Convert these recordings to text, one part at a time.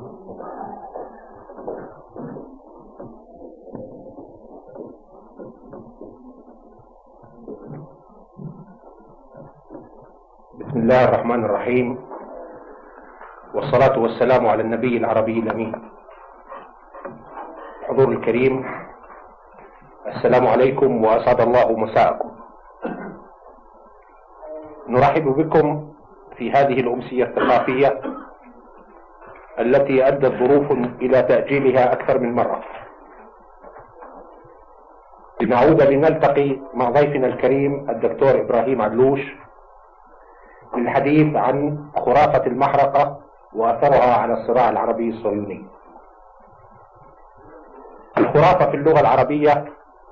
بسم الله الرحمن الرحيم، والصلاة والسلام على النبي العربي الأمين. الحضور الكريم، السلام عليكم وأسعد الله مساءكم. نرحب بكم في هذه الأمسية الثقافية التي أدت ظروف إلى تأجيلها أكثر من مرة، لنعود لنلتقي مع ضيفنا الكريم الدكتور إبراهيم عدلوش للحديث عن خرافة المحرقة وأثرها على الصراع العربي الصهيوني. الخرافة في اللغة العربية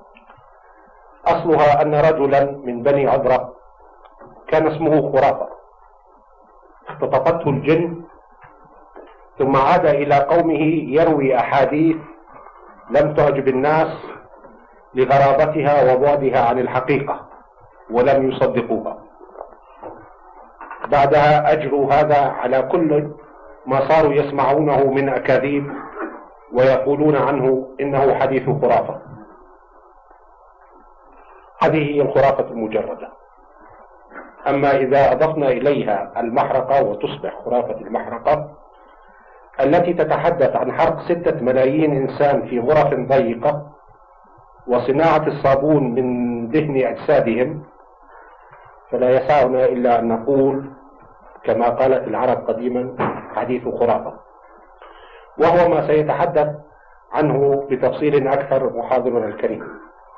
أصلها أن رجلا من بني عذرة كان اسمه خرافة، اختطفته الجن ثم عاد إلى قومه يروي أحاديث لم تعجب الناس لغرابتها وبعدها عن الحقيقة ولم يصدقوها. بعدها أجروا هذا على كل ما صاروا يسمعونه من أكاذيب ويقولون عنه إنه حديث خرافة. هذه هي الخرافة المجردة. أما إذا أضفنا إليها المحرقة وتصبح خرافة المحرقة التي تتحدث عن حرق 6 ملايين إنسان في غرف ضيقة وصناعة الصابون من دهن أجسادهم، فلا يسعنا إلا أن نقول كما قالت العرب قديما حديث خرافة، وهو ما سيتحدث عنه بتفصيل أكثر محاضرنا الكريم.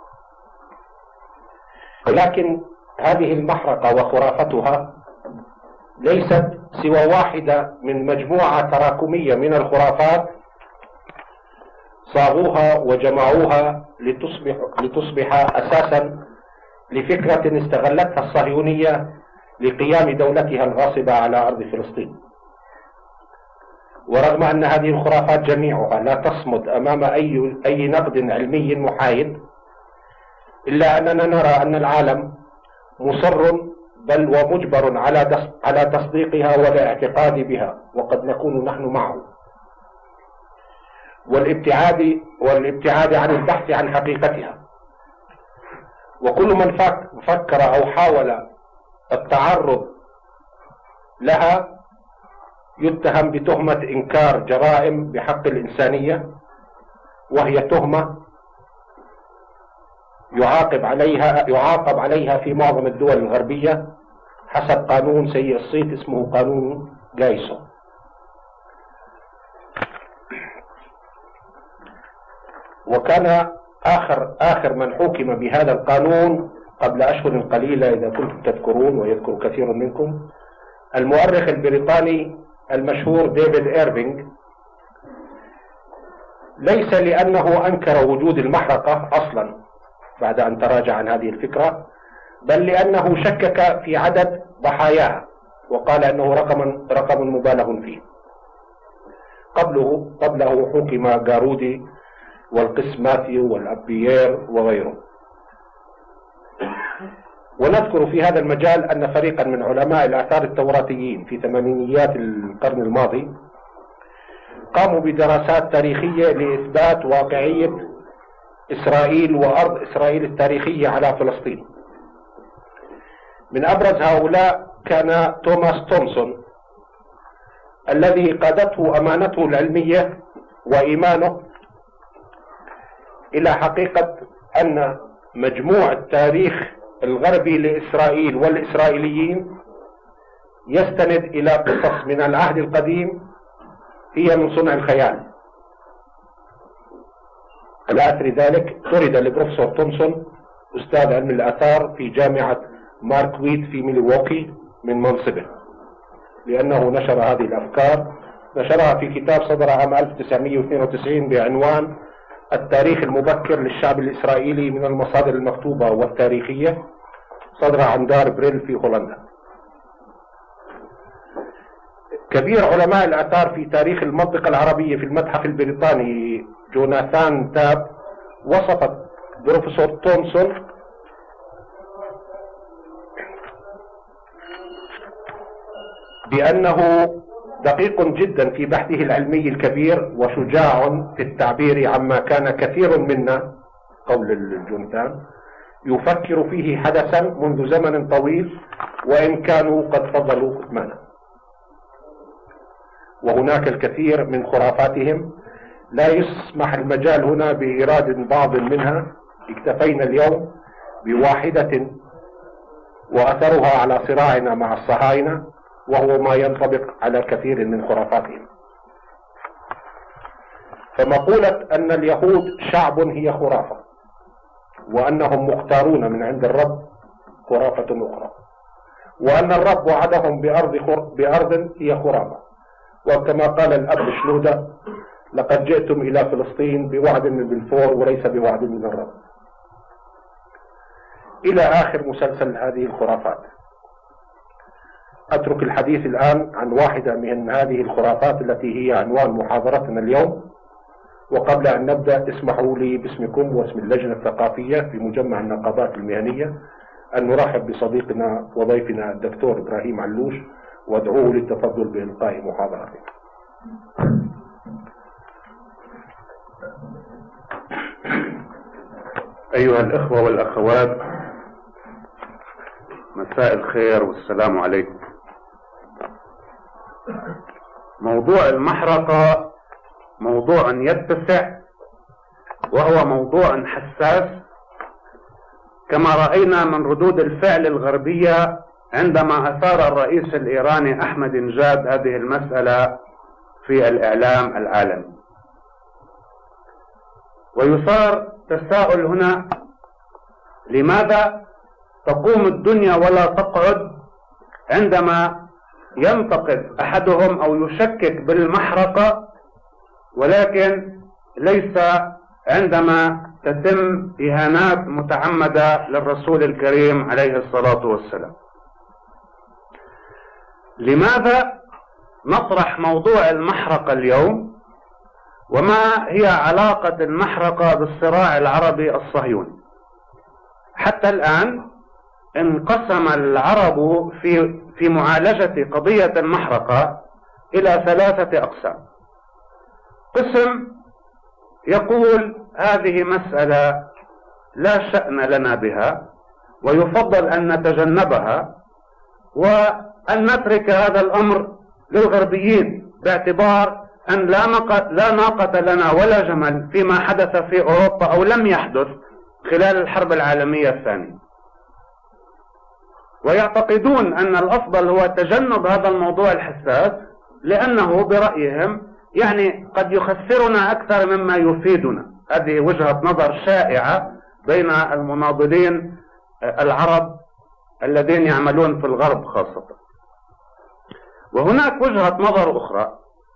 ولكن هذه المحرقة وخرافتها ليست سوى واحدة من مجموعة تراكمية من الخرافات صاغوها وجمعوها لتصبح أساسا لفكرة استغلتها الصهيونية لقيام دولتها الغاصبة على أرض فلسطين. ورغم أن هذه الخرافات جميعها لا تصمد أمام أي نقد علمي محايد، إلا أننا نرى أن العالم مصر بل ومجبر على تصديقها والاعتقاد بها، وقد نكون نحن معه، والابتعاد عن البحث عن حقيقتها. وكل من فكر أو حاول التعرض لها يتهم بتهمة إنكار جرائم بحق الإنسانية، وهي تهمة يعاقب عليها في معظم الدول الغربية حسب قانون سيء الصيت اسمه قانون جايسو. وكان آخر من حكم بهذا القانون قبل أشهر قليلة إذا كنتم تذكرون ويذكر كثير منكم المؤرخ البريطاني المشهور ديفيد إيرفينغ، ليس لأنه أنكر وجود المحرقة أصلا بعد أن تراجع عن هذه الفكرة، بل لأنه شكك في عدد ضحاياها وقال أنه رقم مبالغ فيه. قبله حكم جارودي والقس ماثيو والأبيير وغيره. ونذكر في هذا المجال أن فريقا من علماء الآثار التوراتيين في ثمانينيات القرن الماضي قاموا بدراسات تاريخية لإثبات واقعية إسرائيل وأرض إسرائيل التاريخية على فلسطين. من أبرز هؤلاء كان توماس تومسون، الذي قادته أمانته العلمية وإيمانه إلى حقيقة أن مجموع التاريخ الغربي لإسرائيل والإسرائيليين يستند إلى قصص من العهد القديم هي من صنع الخيال. على أثر ذلك طرد البروفيسور تومسون أستاذ علم الآثار في جامعة ماركويت في ميلواukee من منصبه، لأنه نشر هذه الأفكار، نشرها في كتاب صدر عام 1992 بعنوان التاريخ المبكر للشعب الإسرائيلي من المصادر المكتوبة والتاريخية، صدر عن دار بريل في هولندا. كبير علماء الآثار في تاريخ المنطقة العربية في المتحف البريطاني جوناثان تاب وصف بروفيسور تومسون بأنه دقيق جدا في بحثه العلمي الكبير، وشجاع في التعبير عما كان كثير منا، قول الجونتان، يفكر فيه حدثا منذ زمن طويل وإن كانوا قد فضلوا كتمانه. وهناك الكثير من خرافاتهم لا يسمح المجال هنا بإيراد بعض منها. اكتفينا اليوم بواحدة وأثرها على صراعنا مع الصهاينة، وهو ما ينطبق على كثير من خرافاتهم. فمقولة أن اليهود شعب هي خرافة، وأنهم مختارون من عند الرب خرافة أخرى، وأن الرب وعدهم بأرض هي خرافة. وكما قال الأب شنودة: لقد جئتم إلى فلسطين بوعد من بلفور وليس بوعد من الرب. إلى آخر مسلسل هذه الخرافات. أترك الحديث الآن عن واحدة من هذه الخرافات التي هي عنوان محاضرتنا اليوم. وقبل أن نبدأ اسمحوا لي باسمكم واسم اللجنة الثقافية في مجمع النقابات المهنية أن نرحب بصديقنا وضيفنا الدكتور إبراهيم علوش، وادعوه للتفضل بإلقاء محاضرته. أيها الإخوة والأخوات، مساء الخير والسلام عليكم. موضوع المحرقة موضوع يتسع، وهو موضوع حساس، كما رأينا من ردود الفعل الغربية عندما أثار الرئيس الإيراني أحمد نجاد هذه المسألة في الإعلام العالمي. ويثار تساؤل هنا: لماذا تقوم الدنيا ولا تقعد عندما ينتقد أحدهم أو يشكك بالمحرقة، ولكن ليس عندما تتم إهانات متعمدة للرسول الكريم عليه الصلاة والسلام؟ لماذا نطرح موضوع المحرقة اليوم؟ وما هي علاقة المحرقة بالصراع العربي الصهيوني؟ حتى الآن انقسم العرب في معالجة قضية المحرقة إلى 3 أقسام. قسم يقول هذه مسألة لا شأن لنا بها، ويفضل أن نتجنبها، وأن نترك هذا الأمر للغربيين، باعتبار أن لا ناقة لنا ولا جمل فيما حدث في أوروبا أو لم يحدث خلال الحرب العالمية الثانية. ويعتقدون أن الأفضل هو تجنب هذا الموضوع الحساس، لأنه برأيهم يعني قد يخسرنا أكثر مما يفيدنا. هذه وجهة نظر شائعة بين المناضلين العرب الذين يعملون في الغرب خاصة. وهناك وجهة نظر أخرى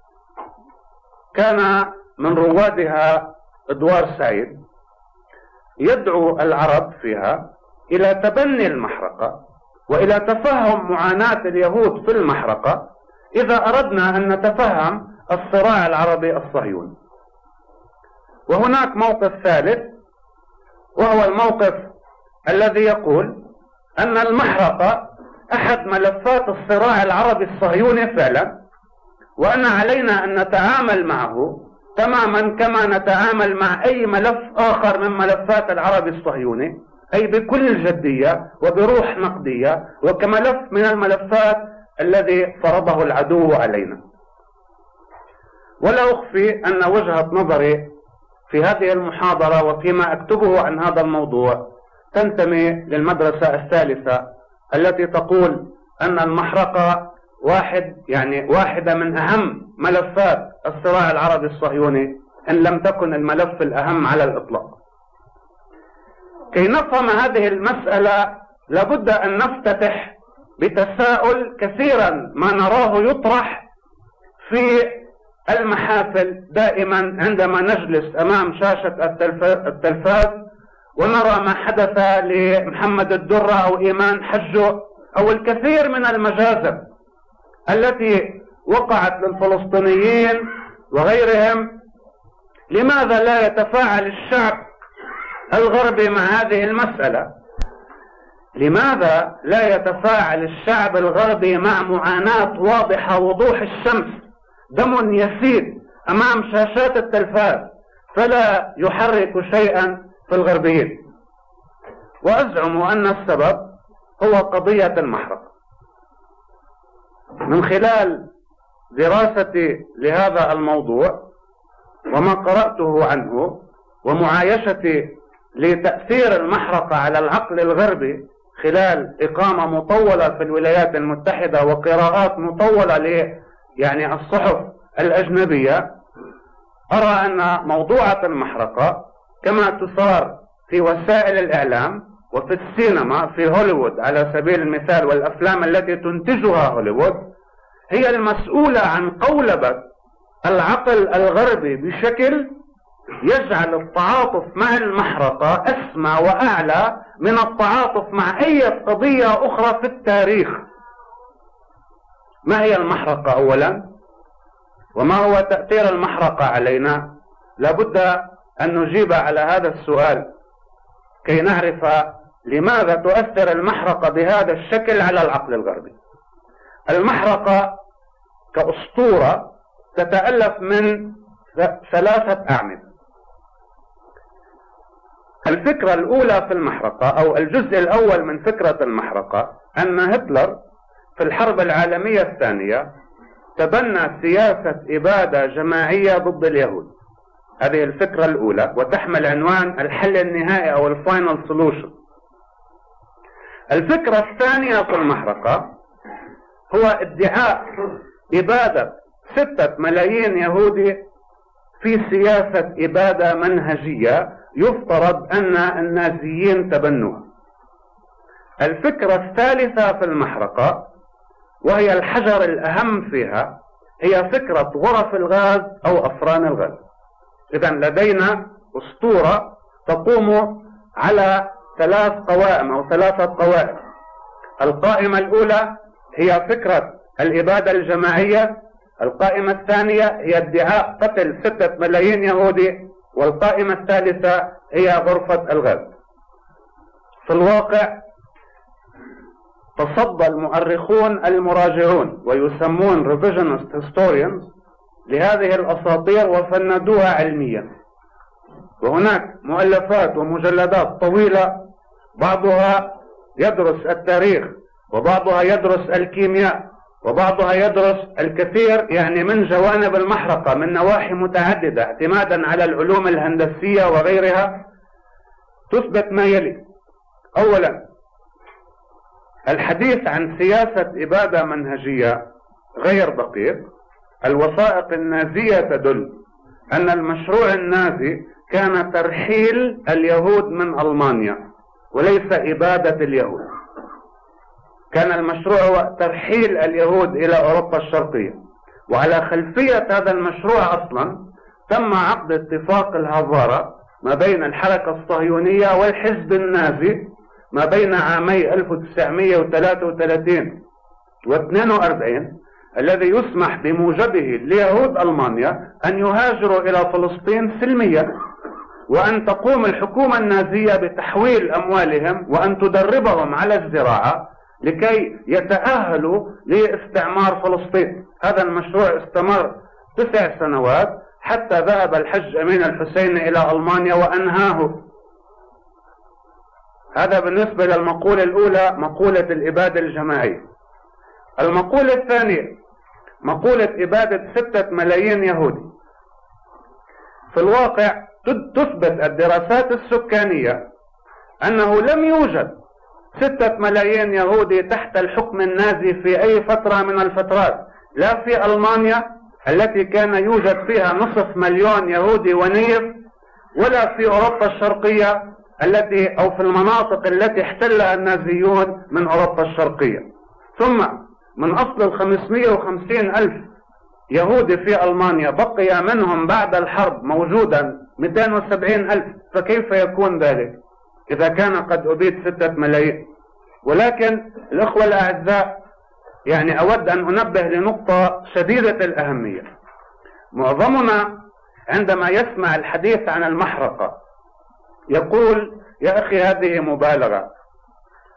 كان من روادها إدوار سعيد، يدعو العرب فيها إلى تبني المحرقة وإلى تفهم معاناة اليهود في المحرقة إذا أردنا أن نتفهم الصراع العربي الصهيوني. وهناك موقف ثالث، وهو الموقف الذي يقول أن المحرقة أحد ملفات الصراع العربي الصهيوني فعلا، وأن علينا أن نتعامل معه تماما كما نتعامل مع أي ملف آخر من ملفات العربي الصهيوني، أي بكل جدية وبروح نقدية، وكملف من الملفات الذي فرضه العدو علينا. ولا أخفي أن وجهة نظري في هذه المحاضرة وفيما أكتبه عن هذا الموضوع تنتمي للمدرسة الثالثة، التي تقول أن المحرقة واحدة من أهم ملفات الصراع العربي الصهيوني، إن لم تكن الملف الأهم على الإطلاق. كي نفهم هذه المسألة لابد أن نفتتح بتساؤل كثيرا ما نراه يطرح في المحافل دائما عندما نجلس أمام شاشة التلفاز ونرى ما حدث لمحمد الدرة أو إيمان حجو أو الكثير من المجازر التي وقعت للفلسطينيين وغيرهم. لماذا لا يتفاعل الشعب الغربي مع هذه المسألة؟ لماذا لا يتفاعل الشعب الغربي مع معاناة واضحة وضوح الشمس، دم يسيل أمام شاشات التلفاز، فلا يحرك شيئا في الغربيين؟ وأزعم أن السبب هو قضية المحرقة. من خلال دراستي لهذا الموضوع وما قرأته عنه ومعايشتي لتأثير المحرقة على العقل الغربي خلال إقامة مطولة في الولايات المتحدة وقراءات مطولة يعني الصحف الأجنبية، أرى أن موضوعة المحرقة كما تثار في وسائل الإعلام وفي السينما في هوليوود على سبيل المثال والأفلام التي تنتجها هوليوود هي المسؤولة عن قولبة العقل الغربي بشكل يجعل التعاطف مع المحرقة أسمى وأعلى من التعاطف مع أي قضية أخرى في التاريخ. ما هي المحرقة أولا؟ وما هو تأثير المحرقة علينا؟ لابد أن نجيب على هذا السؤال كي نعرف لماذا تؤثر المحرقة بهذا الشكل على العقل الغربي. المحرقة كأسطورة تتألف من 3 أعمدة. الفكرة الأولى في المحرقة أو الجزء الأول من فكرة المحرقة أن هتلر في الحرب العالمية الثانية تبنى سياسة إبادة جماعية ضد اليهود. هذه الفكرة الأولى وتحمل عنوان الحل النهائي أو الفاينل سولوشن. الفكرة الثانية في المحرقة هو ادعاء إبادة 6 ملايين يهودي في سياسة إبادة منهجية يفترض أن النازيين تبنوها. الفكرة الثالثة في المحرقة وهي الحجر الأهم فيها هي فكرة غرف الغاز أو أفران الغاز. إذن لدينا أسطورة تقوم على 3 قوائم أو 3 قوائم. القائمة الأولى هي فكرة الإبادة الجماعية، القائمة الثانية هي ادعاء قتل 6 ملايين يهودي، والقائمة الثالثة هي غرفة الغاز. في الواقع تصدى المؤرخون المراجعون ويسمون revisionist historians لهذه الأساطير وفندوها علميا، وهناك مؤلفات ومجلدات طويلة بعضها يدرس التاريخ وبعضها يدرس الكيمياء وبعضها يدرس الكثير يعني من جوانب المحرقة من نواحي متعددة اعتمادا على العلوم الهندسية وغيرها، تثبت ما يلي. أولا، الحديث عن سياسة إبادة منهجية غير دقيق. الوثائق النازية تدل أن المشروع النازي كان ترحيل اليهود من ألمانيا وليس إبادة اليهود. كان المشروع هو ترحيل اليهود إلى أوروبا الشرقية، وعلى خلفية هذا المشروع أصلا تم عقد اتفاق الهافارة ما بين الحركة الصهيونية والحزب النازي ما بين عامي 1933 و42 الذي يسمح بموجبه ليهود ألمانيا أن يهاجروا إلى فلسطين سلميا، وأن تقوم الحكومة النازية بتحويل أموالهم وأن تدربهم على الزراعة لكي يتأهلوا لاستعمار فلسطين. هذا المشروع استمر 9 سنوات حتى ذهب الحج أمين الحسيني إلى ألمانيا وأنهاه. هذا بالنسبة للمقولة الأولى، مقولة الإبادة الجماعية. المقولة الثانية مقولة إبادة 6 ملايين يهودي. في الواقع تثبت الدراسات السكانية أنه لم يوجد 6 ملايين يهودي تحت الحكم النازي في أي فترة من الفترات، لا في ألمانيا التي كان يوجد فيها 500,000 يهودي ونيف، ولا في أوروبا الشرقية التي أو في المناطق التي احتلها النازيون من أوروبا الشرقية. ثم من أصل 550,000 يهودي في ألمانيا بقي منهم بعد الحرب موجودا 270,000، فكيف يكون ذلك إذا كان قد أبيد 6 ملايين؟ ولكن الأخوة الأعزاء، يعني أود أن أنبه لنقطة شديدة الأهمية. معظمنا عندما يسمع الحديث عن المحرقة يقول يا أخي هذه مبالغة،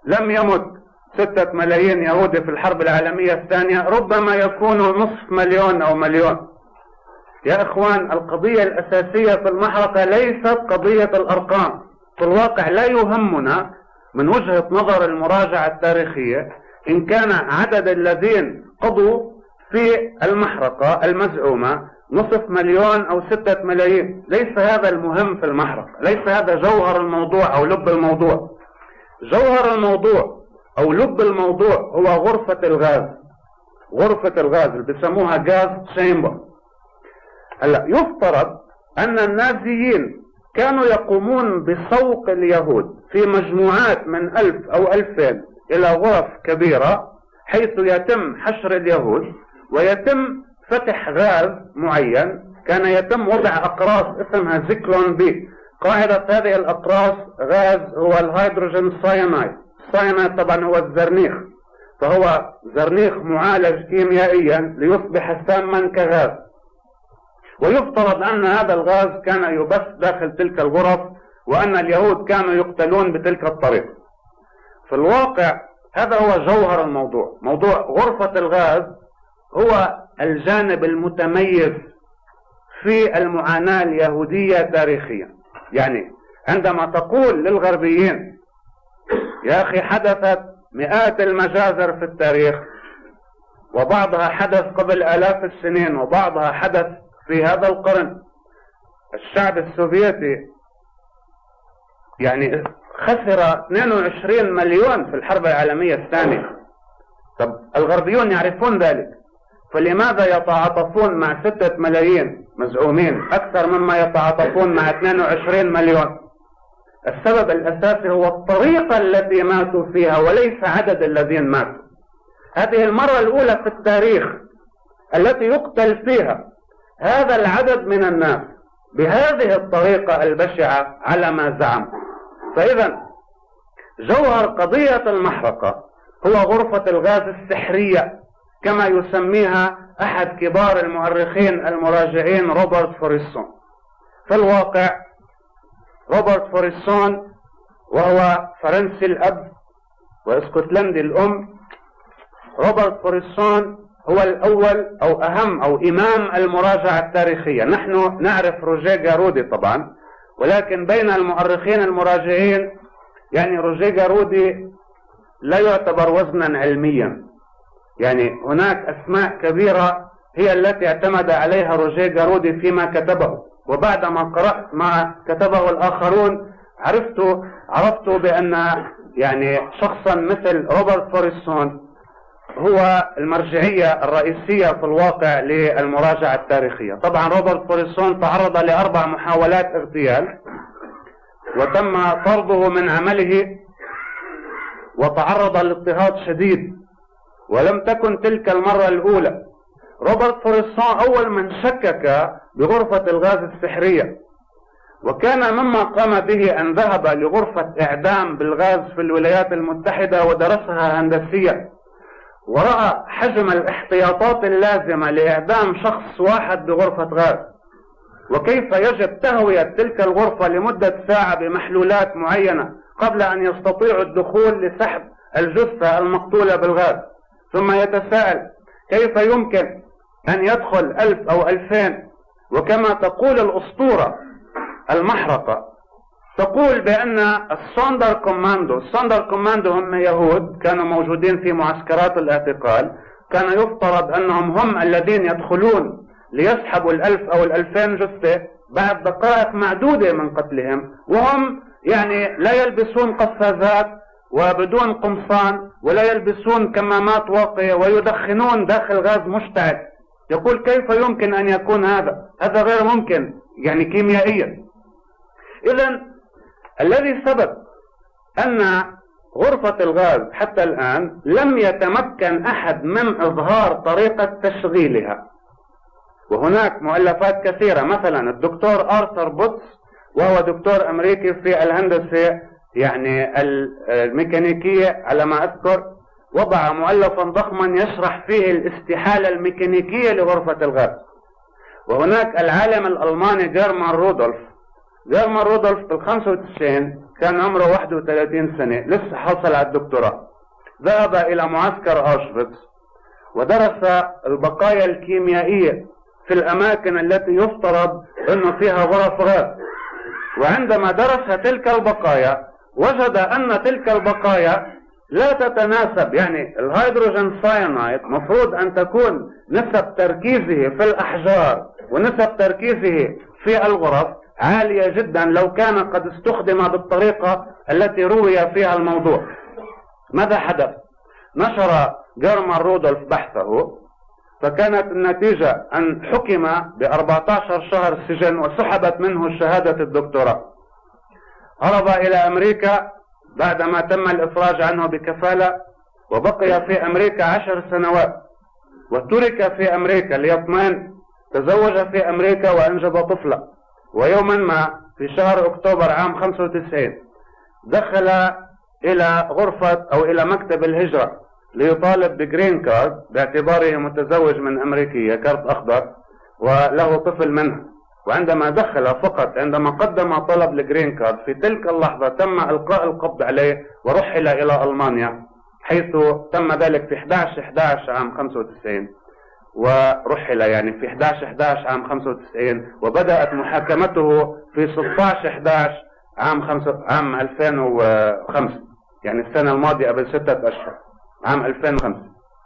لم يمت 6 ملايين يهودي في الحرب العالمية الثانية، ربما يكونوا 500,000 أو 1,000,000. يا إخوان، القضية الأساسية في المحرقة ليست قضية الأرقام. في الواقع لا يهمنا من وجهة نظر المراجعة التاريخية إن كان عدد الذين قضوا في المحرقة المزعومة 500,000 أو 6 ملايين. ليس هذا المهم في المحرقة، ليس هذا جوهر الموضوع أو لب الموضوع. جوهر الموضوع أو لب الموضوع هو غرفة الغاز. غرفة الغاز اللي بيسموها غاز تشامبر. هلا يفترض أن النازيين كانوا يقومون بسوق اليهود في مجموعات من 1000 أو 2000 إلى غرف كبيرة، حيث يتم حشر اليهود ويتم فتح غاز معين. كان يتم وضع أقراص اسمها زيكلون بي. قاعدة هذه الأقراص غاز هو الهيدروجين ساينايد. الساينايد طبعا هو الزرنيخ، فهو زرنيخ معالج كيميائيا ليصبح ساما كغاز. ويفترض أن هذا الغاز كان يبث داخل تلك الغرف، وأن اليهود كانوا يقتلون بتلك الطريقة. في الواقع هذا هو جوهر الموضوع. موضوع غرفة الغاز هو الجانب المتميز في المعاناة اليهودية تاريخيا. يعني عندما تقول للغربيين يا أخي حدثت مئات المجازر في التاريخ، وبعضها حدث قبل آلاف السنين وبعضها حدث في هذا القرن. الشعب السوفيتي يعني خسر 22 مليون في الحرب العالمية الثانية. طب الغربيون يعرفون ذلك، فلماذا يتعاطفون مع 6 ملايين مزعومين أكثر مما يتعاطفون مع 22 مليون؟ السبب الأساسي هو الطريقة التي ماتوا فيها وليس عدد الذين ماتوا. هذه المرة الأولى في التاريخ التي يقتل فيها هذا العدد من الناس بهذه الطريقة البشعة على ما زعم. فإذا جوهر قضية المحرقة هو غرفة الغاز السحرية كما يسميها أحد كبار المؤرخين المراجعين روبرت فوريسون. في الواقع روبرت فوريسون وهو فرنسي الأب واسكتلندي الأم، روبرت فوريسون هو الأول أو أهم أو إمام المراجعة التاريخية. نحن نعرف روجيه جارودي طبعا، ولكن بين المؤرخين المراجعين يعني روجيه جارودي لا يعتبر وزنا علميا. يعني هناك أسماء كبيرة هي التي اعتمد عليها روجيه جارودي فيما كتبه، وبعدما قرأت ما كتبه الآخرون عرفت بأن يعني شخصا مثل روبرت فوريسون هو المرجعية الرئيسية في الواقع للمراجعة التاريخية. طبعا روبرت فوريسون تعرض ل4 محاولات اغتيال وتم طرده من عمله وتعرض لاضطهاد شديد، ولم تكن تلك المرة الأولى. روبرت فوريسون أول من شكك بغرفة الغاز السحرية، وكان مما قام به أن ذهب لغرفة إعدام بالغاز في الولايات المتحدة ودرسها هندسيا، ورأى حجم الاحتياطات اللازمة لإعدام شخص واحد بغرفة غاز، وكيف يجب تهوية تلك الغرفة لمدة ساعة بمحلولات معينة قبل أن يستطيعوا الدخول لسحب الجثة المقتولة بالغاز. ثم يتساءل كيف يمكن أن يدخل 1000 أو 2000. وكما تقول الأسطورة المحرقة تقول بأن السوندر كوماندو هم يهود كانوا موجودين في معسكرات الاعتقال، كان يفترض أنهم هم الذين يدخلون ليسحبوا 1000 أو 2000 جثة بعد دقائق معدودة من قتلهم، وهم يعني لا يلبسون قفازات وبدون قمصان ولا يلبسون كمامات واقية ويدخنون داخل غاز مشتعل. يقول كيف يمكن أن يكون هذا غير ممكن يعني كيميائيا. إذن الذي سبب أن غرفة الغاز حتى الآن لم يتمكن أحد من إظهار طريقة تشغيلها، وهناك مؤلفات كثيرة، مثلا الدكتور آرثر بوتس وهو دكتور أمريكي في الهندسة يعني الميكانيكية على ما أذكر، وضع مؤلفا ضخما يشرح فيه الاستحالة الميكانيكية لغرفة الغاز. وهناك العالم الألماني جيرمان رودولف جيرمان رودولف بال 95 كان عمره 31 سنة، لسه حصل على الدكتوراه. ذهب إلى معسكر أوشفيتس ودرس البقايا الكيميائية في الأماكن التي يفترض أنه فيها غرف غاز. وعندما درس تلك البقايا وجد أن تلك البقايا لا تتناسب، يعني الهيدروجين ساينايد مفروض أن تكون نسب تركيزه في الأحجار ونسب تركيزه في الغرف عالية جدا لو كان قد استخدم بالطريقة التي روي فيها الموضوع. ماذا حدث؟ نشر جيرمان رودولف بحثه، فكانت النتيجة أن حكم ب14 شهر سجن وسحبت منه شهادة الدكتوراه. هرب إلى أمريكا بعدما تم الإفراج عنه بكفالة، وبقي في أمريكا 10 سنوات، وترك في أمريكا ليطمئن. تزوج في أمريكا وأنجب طفلة، ويوما ما في شهر أكتوبر عام 95 دخل إلى غرفة أو إلى مكتب الهجرة ليطالب بجرين كارد باعتباره متزوج من أمريكية، كارت أخضر، وله طفل منها. وعندما دخل فقط عندما قدم طلب لجرين كارد في تلك اللحظة تم إلقاء القبض عليه ورحل إلى ألمانيا، حيث تم ذلك في 11/11 عام 95، ورحل يعني في 11/11 عام 95، وبدأت محاكمته في 16/11 عام 2005، يعني السنة الماضية قبل 6 أشهر، عام 2005.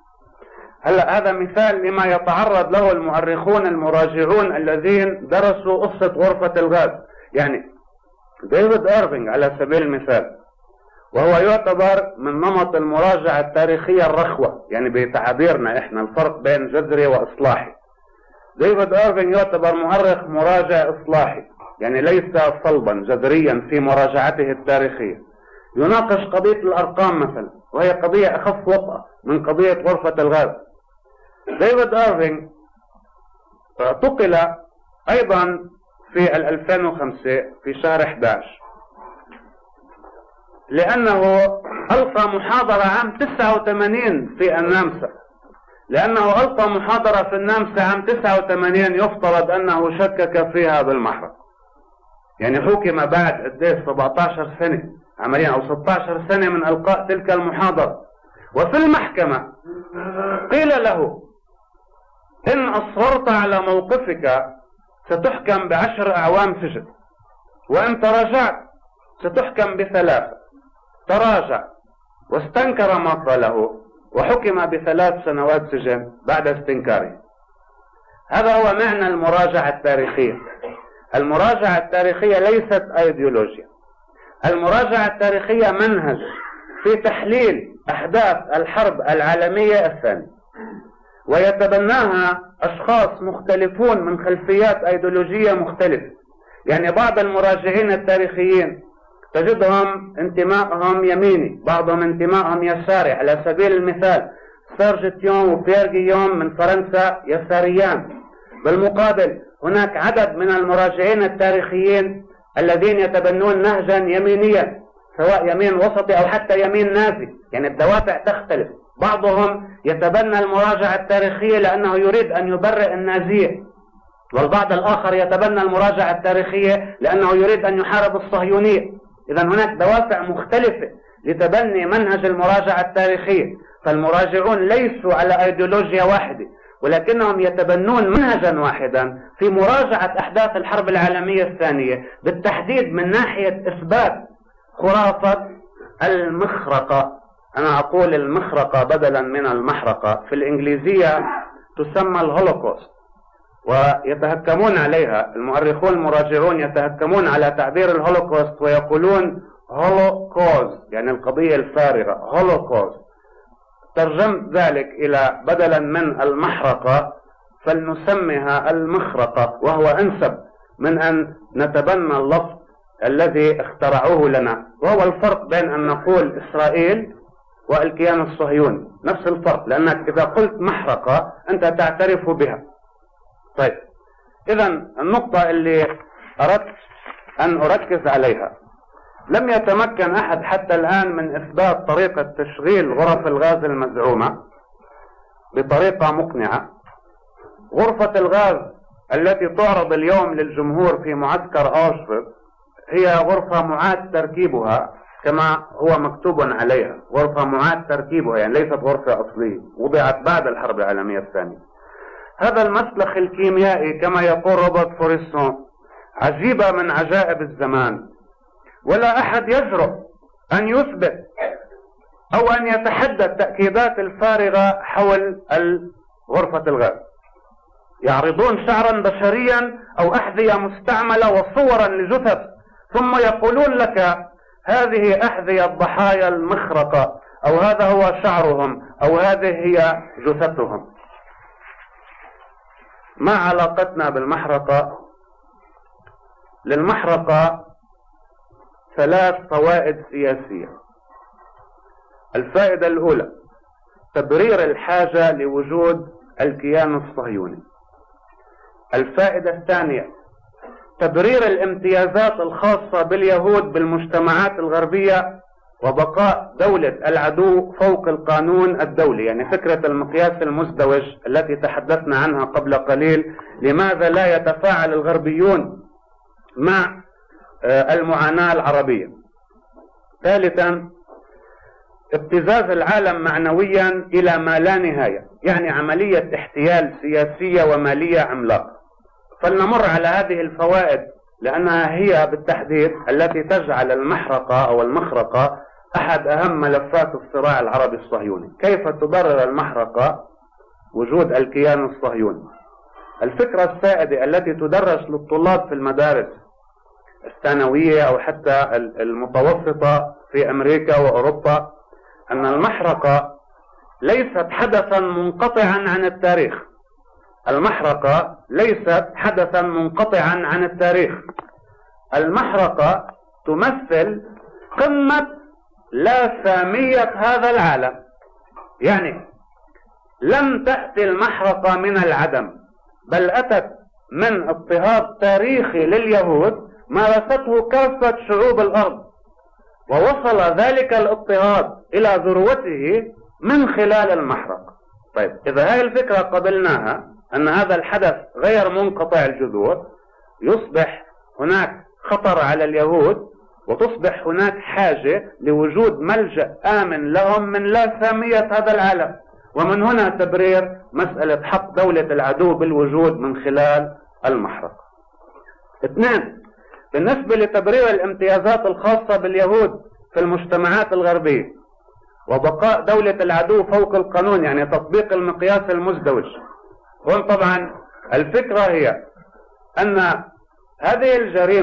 هلا هذا مثال لما يتعرض له المؤرخون المراجعون الذين درسوا قصة غرفة الغاز. يعني ديفيد إيرفينغ على سبيل المثال، وهو يعتبر من نمط المراجعة التاريخية الرخوة، يعني بتعبيرنا احنا الفرق بين جذري وإصلاحي. ديفيد إيرفينغ يعتبر مؤرخ مراجع إصلاحي، يعني ليس صلبا جذريا في مراجعته التاريخية. يناقش قضية الأرقام مثلا، وهي قضية أخف وطأة من قضية غرفة الغاز. ديفيد إيرفينغ اعتقل أيضا في 2005 في شهر 11 لأنه ألقى محاضرة عام 89 في النمسا. لأنه ألقى محاضرة في النمسا عام 89 يفترض أنه شكك فيها بالمحرق. يعني حكم بعد قديش 17 سنة عمليا أو 16 سنة من إلقاء تلك المحاضرة. وفي المحكمة قيل له إن أصررت على موقفك ستحكم ب10 أعوام سجن، وإن تراجعت ستحكم ب3. تراجع واستنكر ما قاله وحكم ب3 سنوات سجن بعد استنكاره. هذا هو معنى المراجعة التاريخية. المراجعة التاريخية ليست أيديولوجيا. المراجعة التاريخية منهج في تحليل أحداث الحرب العالمية الثانية، ويتبناها أشخاص مختلفون من خلفيات أيديولوجية مختلفة. يعني بعض المراجعين التاريخيين تجدهم انتمائهم يميني، بعضهم انتمائهم يساري. على سبيل المثال سيرج تيون وبيير جيوم من فرنسا يساريان. بالمقابل هناك عدد من المراجعين التاريخيين الذين يتبنون نهجا يمينيا، سواء يمين وسطي أو حتى يمين نازي، يعني الدوافع تختلف. بعضهم يتبنى المراجعة التاريخية لأنه يريد أن يبرئ النازية، والبعض الآخر يتبنى المراجعة التاريخية لأنه يريد أن يحارب الصهيونية. إذا هناك دوافع مختلفة لتبني منهج المراجعة التاريخية. فالمراجعون ليسوا على أيديولوجيا واحدة، ولكنهم يتبنون منهجا واحدا في مراجعة أحداث الحرب العالمية الثانية، بالتحديد من ناحية إثبات خرافة المخرقة. أنا أقول المخرقة بدلا من المحرقة. في الإنجليزية تسمى الهولوكوست، ويتهكمون عليها المؤرخون المراجعون، يتهكمون على تعبير الهولوكوست ويقولون هولوكوز، يعني القضية الفارغة، هولوكوز. ترجمت ذلك إلى بدلا من المحرقة فلنسميها المخرقة، وهو أنسب من أن نتبنى اللفظ الذي اخترعوه لنا، وهو الفرق بين أن نقول إسرائيل والكيان الصهيوني. نفس الفرق، لأنك إذا قلت محرقة أنت تعترف بها. طيب، إذا النقطة اللي أردت أن أركز عليها، لم يتمكن أحد حتى الآن من إثبات طريقة تشغيل غرف الغاز المزعومة بطريقة مقنعة. غرفة الغاز التي تعرض اليوم للجمهور في معسكر أوشفيتس هي غرفة معاد تركيبها كما هو مكتوب عليها، غرفة معاد تركيبها، يعني ليست غرفة أصلية، وضعت بعد الحرب العالمية الثانية. هذا المسلخ الكيميائي كما يقول روبرت فوريسون عجيبة من عجائب الزمان، ولا أحد يجرؤ أن يثبت أو أن يتحدى التأكيدات الفارغة حول غرفة الغاز. يعرضون شعرا بشريا أو أحذية مستعملة وصورا لجثث، ثم يقولون لك هذه أحذية الضحايا المخرقة، أو هذا هو شعرهم، أو هذه هي جثثهم. ما علاقتنا بالمحرقة؟ للمحرقة 3 فوائد سياسية. الفائدة الأولى تبرير الحاجة لوجود الكيان الصهيوني. الفائدة الثانية تبرير الامتيازات الخاصة باليهود بالمجتمعات الغربية وبقاء دولة العدو فوق القانون الدولي، يعني فكرة المقياس المزدوج التي تحدثنا عنها قبل قليل. لماذا لا يتفاعل الغربيون مع المعاناة العربية؟ ثالثا ابتزاز العالم معنويا إلى ما لا نهاية، يعني عملية احتيال سياسية ومالية عملاقة. فلنمر على هذه الفوائد لأنها هي بالتحديد التي تجعل المحرقة أو المخرقة أحد أهم ملفات الصراع العربي الصهيوني. كيف تبرر المحرقة وجود الكيان الصهيوني؟ الفكرة السائدة التي تدرس للطلاب في المدارس الثانوية أو حتى المتوسطة في أمريكا وأوروبا أن المحرقة ليست حدثا منقطعا عن التاريخ. المحرقة ليست حدثا منقطعا عن التاريخ. المحرقة تمثل قمة لا سامية هذا العالم، يعني لم تأتي المحرقة من العدم، بل أتت من اضطهاد تاريخي لليهود مارسته كافة شعوب الأرض، ووصل ذلك الاضطهاد إلى ذروته من خلال المحرقة. طيب إذا هذه الفكرة قبلناها أن هذا الحدث غير منقطع الجذور، يصبح هناك خطر على اليهود وتصبح هناك حاجة لوجود ملجأ آمن لهم من لا سامية هذا العالم، ومن هنا تبرير مسألة حق دولة العدو بالوجود من خلال المحرقة. 2. بالنسبة لتبرير الامتيازات الخاصة باليهود في المجتمعات الغربية وبقاء دولة العدو فوق القانون، يعني تطبيق المقياس المزدوج. هون طبعا الفكرة هي أن هذه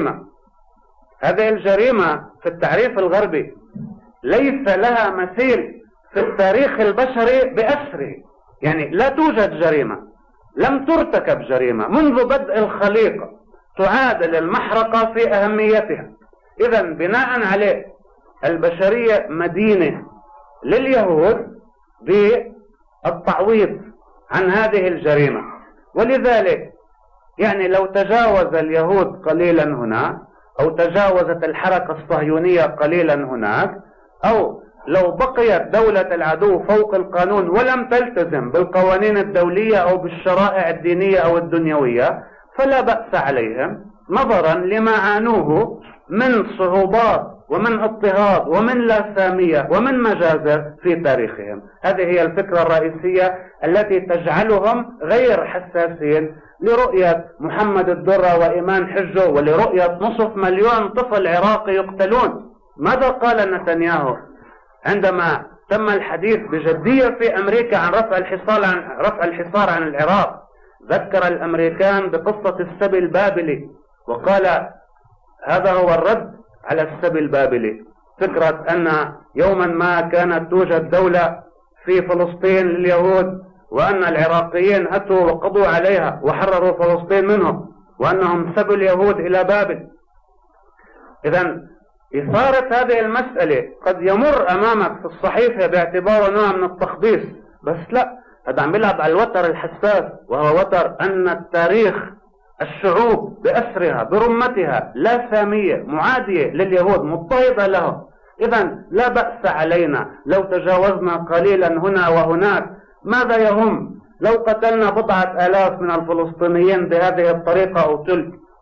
الجريمة في التعريف الغربي ليس لها مثيل في التاريخ البشري بأسره، يعني لا توجد جريمة، لم ترتكب جريمة منذ بدء الخليقة تعادل المحرقة في أهميتها. إذا بناء عليه البشرية مدينة لليهود بالتعويض عن هذه الجريمة. ولذلك يعني لو تجاوز اليهود قليلا هنا، أو تجاوزت الحركة الصهيونية قليلا هناك، أو لو بقيت دولة العدو فوق القانون ولم تلتزم بالقوانين الدولية أو بالشرائع الدينية أو الدنيوية، فلا بأس عليهم نظرا لما عانوه من صعوبات ومن اضطهاد ومن لا سامية ومن مجازر في تاريخهم. هذه هي الفكرة الرئيسية التي تجعلهم غير حساسين لرؤية محمد الدرة وإيمان حجه ولرؤية نصف مليون طفل عراقي يقتلون. ماذا قال نتنياهو عندما تم الحديث بجدية في أمريكا عن رفع الحصار عن العراق؟ ذكر الأمريكان بقصة السبي البابلي وقال هذا هو الرد على السبي البابلي، فكرة أن يوما ما كانت توجد دولة في فلسطين لليهود، وأن العراقيين أتوا وقضوا عليها وحرروا فلسطين منهم، وأنهم سبوا اليهود إلى بابل. إذن إثارة هذه المسألة قد يمر أمامك في الصحيفة باعتباره نوع من التخبيص، بس لا، هذا عم بيلعب على الوتر الحساس، وهو وتر أن التاريخ الشعوب بأسرها برمتها لا سامية معادية لليهود مضطهدة لهم. إذن لا بأس علينا لو تجاوزنا قليلا هنا وهناك، ماذا يهم لو قتلنا 10,000 من الفلسطينيين بهذه الطريقة أو تلك؟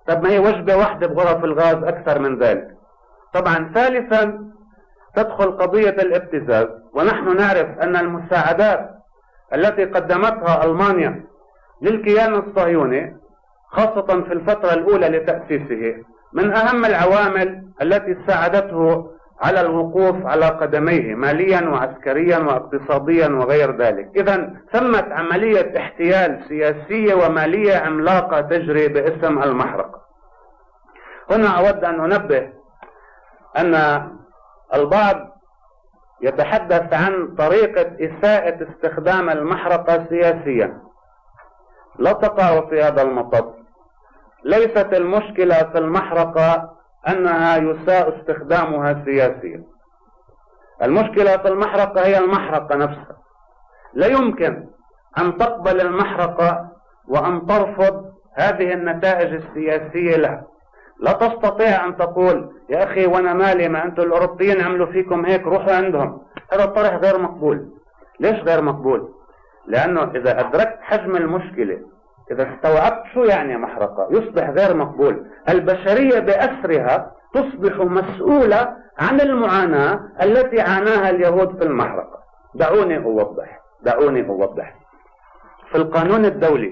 طب ما هي وجبة واحدة بغرف الغاز أكثر من ذلك. طبعا ثالثا تدخل قضية الابتزاز، ونحن نعرف أن المساعدات التي قدمتها ألمانيا للكيان الصهيوني خاصة في الفترة الأولى لتأسيسه من أهم العوامل التي ساعدته على الوقوف على قدميه ماليا وعسكريا واقتصاديا وغير ذلك. إذن ثمت عملية احتيال سياسية ومالية عملاقة تجري باسم المحرقة. هنا أود أن أنبه أن البعض يتحدث عن طريقة إساءة استخدام المحرقة سياسيا. لا تقعوا في هذا المطب. ليست المشكلة في المحرقة أنها يساء استخدامها سياسيا. المشكلة في المحرقة هي المحرقة نفسها. لا يمكن أن تقبل المحرقة وأن ترفض هذه النتائج السياسية لها. لا تستطيع أن تقول يا أخي وأنا مالي، ما أنتم الأوروبيين عملوا فيكم هيك روحوا عندهم. هذا الطرح غير مقبول. ليش غير مقبول؟ لأنه إذا أدركت حجم المشكلة، إذا استوعبت شو يعني محرقة، يصبح غير مقبول. البشرية بأسرها تصبح مسؤولة عن المعاناة التي عاناها اليهود في المحرقة. دعوني أوضح. في القانون الدولي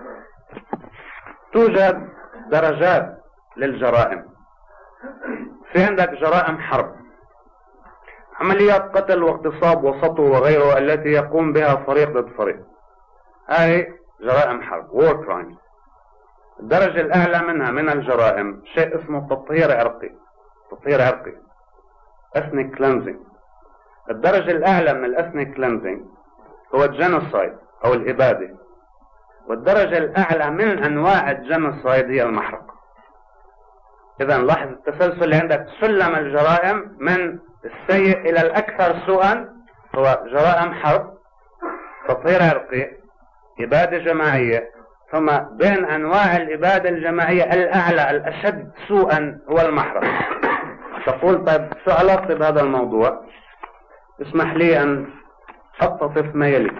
توجد درجات للجرائم. في عندك جرائم حرب، عمليات قتل واغتصاب وسطو وغيره التي يقوم بها فريق ضد فريق، هذه جرائم حرب war crimes. الدرجة الأعلى منها من الجرائم شيء اسمه تطهير عرقي ethnic cleansing. الدرجة الأعلى من الethnic cleansing هو الجينوسايد أو الإبادة، والدرجة الأعلى من أنواع الجينوسايد هي المحرقة. إذا لاحظ التسلسل، عندك سلم الجرائم من السيء إلى الأكثر سوءا هو جرائم حرب، تطهير عرقي، إبادة جماعية، ثم بين أنواع الإبادة الجماعية الأعلى الأشد سوءا هو المحرقة. تقول طيب شو علاقتي بهذا الموضوع؟ اسمح لي أن أتصف ما يلي.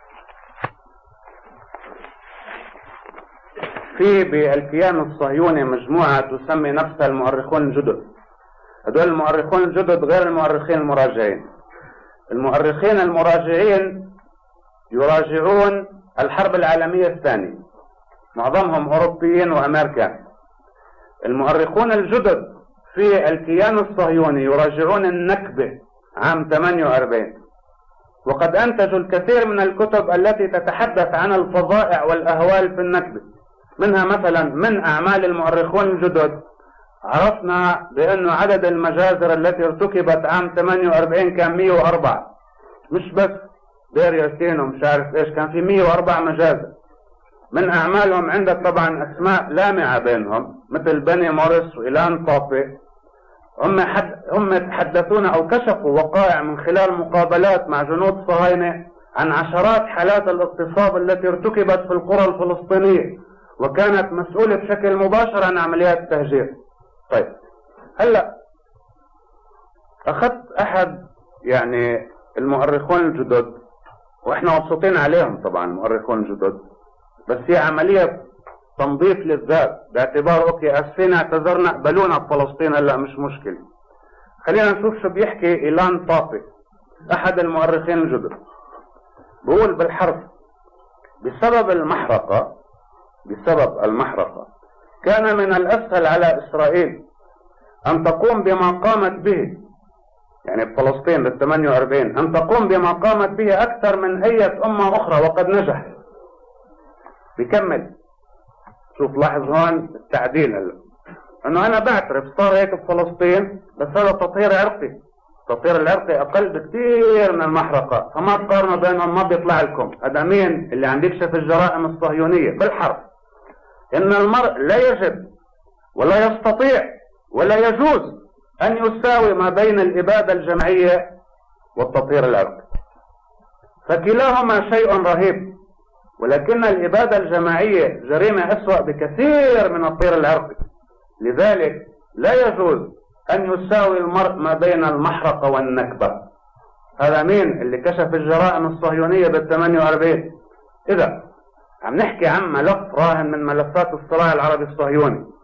في بالكيان الصهيوني مجموعة تسمي نفسها المؤرخون الجدد. هذول المؤرخون الجدد غير المؤرخين المراجعين. المؤرخين المراجعين يراجعون الحرب العالمية الثانية، معظمهم أوروبيين وأمريكان. المؤرخون الجدد في الكيان الصهيوني يراجعون النكبة عام 48، وقد أنتجوا الكثير من الكتب التي تتحدث عن الفظائع والأهوال في النكبة. منها مثلا من أعمال المؤرخون الجدد عرفنا بأن عدد المجازر التي ارتكبت عام 48 كان 104. مش بس دير ياسين ومش عارف ايش، كان في 104 مجازر. من أعمالهم عندك طبعا أسماء لامعة بينهم مثل بني موريس وإيلان طافي. هم يتحدثون أو كشفوا وقائع من خلال مقابلات مع جنود صهاينة عن عشرات حالات الاغتصاب التي ارتكبت في القرى الفلسطينية، وكانت مسؤولة بشكل مباشر عن عمليات التهجير. طيب هلأ أخذت أحد يعني المؤرخون الجدد، وإحنا مبسوطين عليهم طبعا المؤرخون الجدد، بس هي عملية تنظيف للذات باعتبار أوكي أسفين اعتذرنا قبلونا بفلسطين هلأ مش مشكلة. خلينا نشوف شو بيحكي إيلان طافي أحد المؤرخين الجدد. بقول بالحرف بسبب المحرقة كان من الأسهل على إسرائيل أن تقوم بما قامت به، يعني بفلسطين بال48 أن تقوم بما قامت به أكثر من أي أمة أخرى وقد نجحت. بيكمل، شوف لاحظ هون التعديل هلا، أنه أنا بعترف صار هيك بفلسطين بس هذا تطهير عرقي. التطهير العرقي أقل بكثير من المحرقة، فما تقارنوا بينهم ما بيطلع لكم. هذا مين اللي عم يكشف الجرائم الصهيونية بالحرف؟ إن المرء لا يجب ولا يستطيع ولا يجوز أن يساوي ما بين الإبادة الجمعية والتطهير العرقي، فكلاهما شيء رهيب، ولكن الإبادة الجماعية جريمة أسوأ بكثير من التطهير العرقي. لذلك لا يجوز أن يساوي المرء ما بين المحرقة والنكبة. هذا مين اللي كشف الجرائم الصهيونية بال48؟ إذا عم نحكي عن ملف راهن من ملفات الصراع العربي الصهيوني،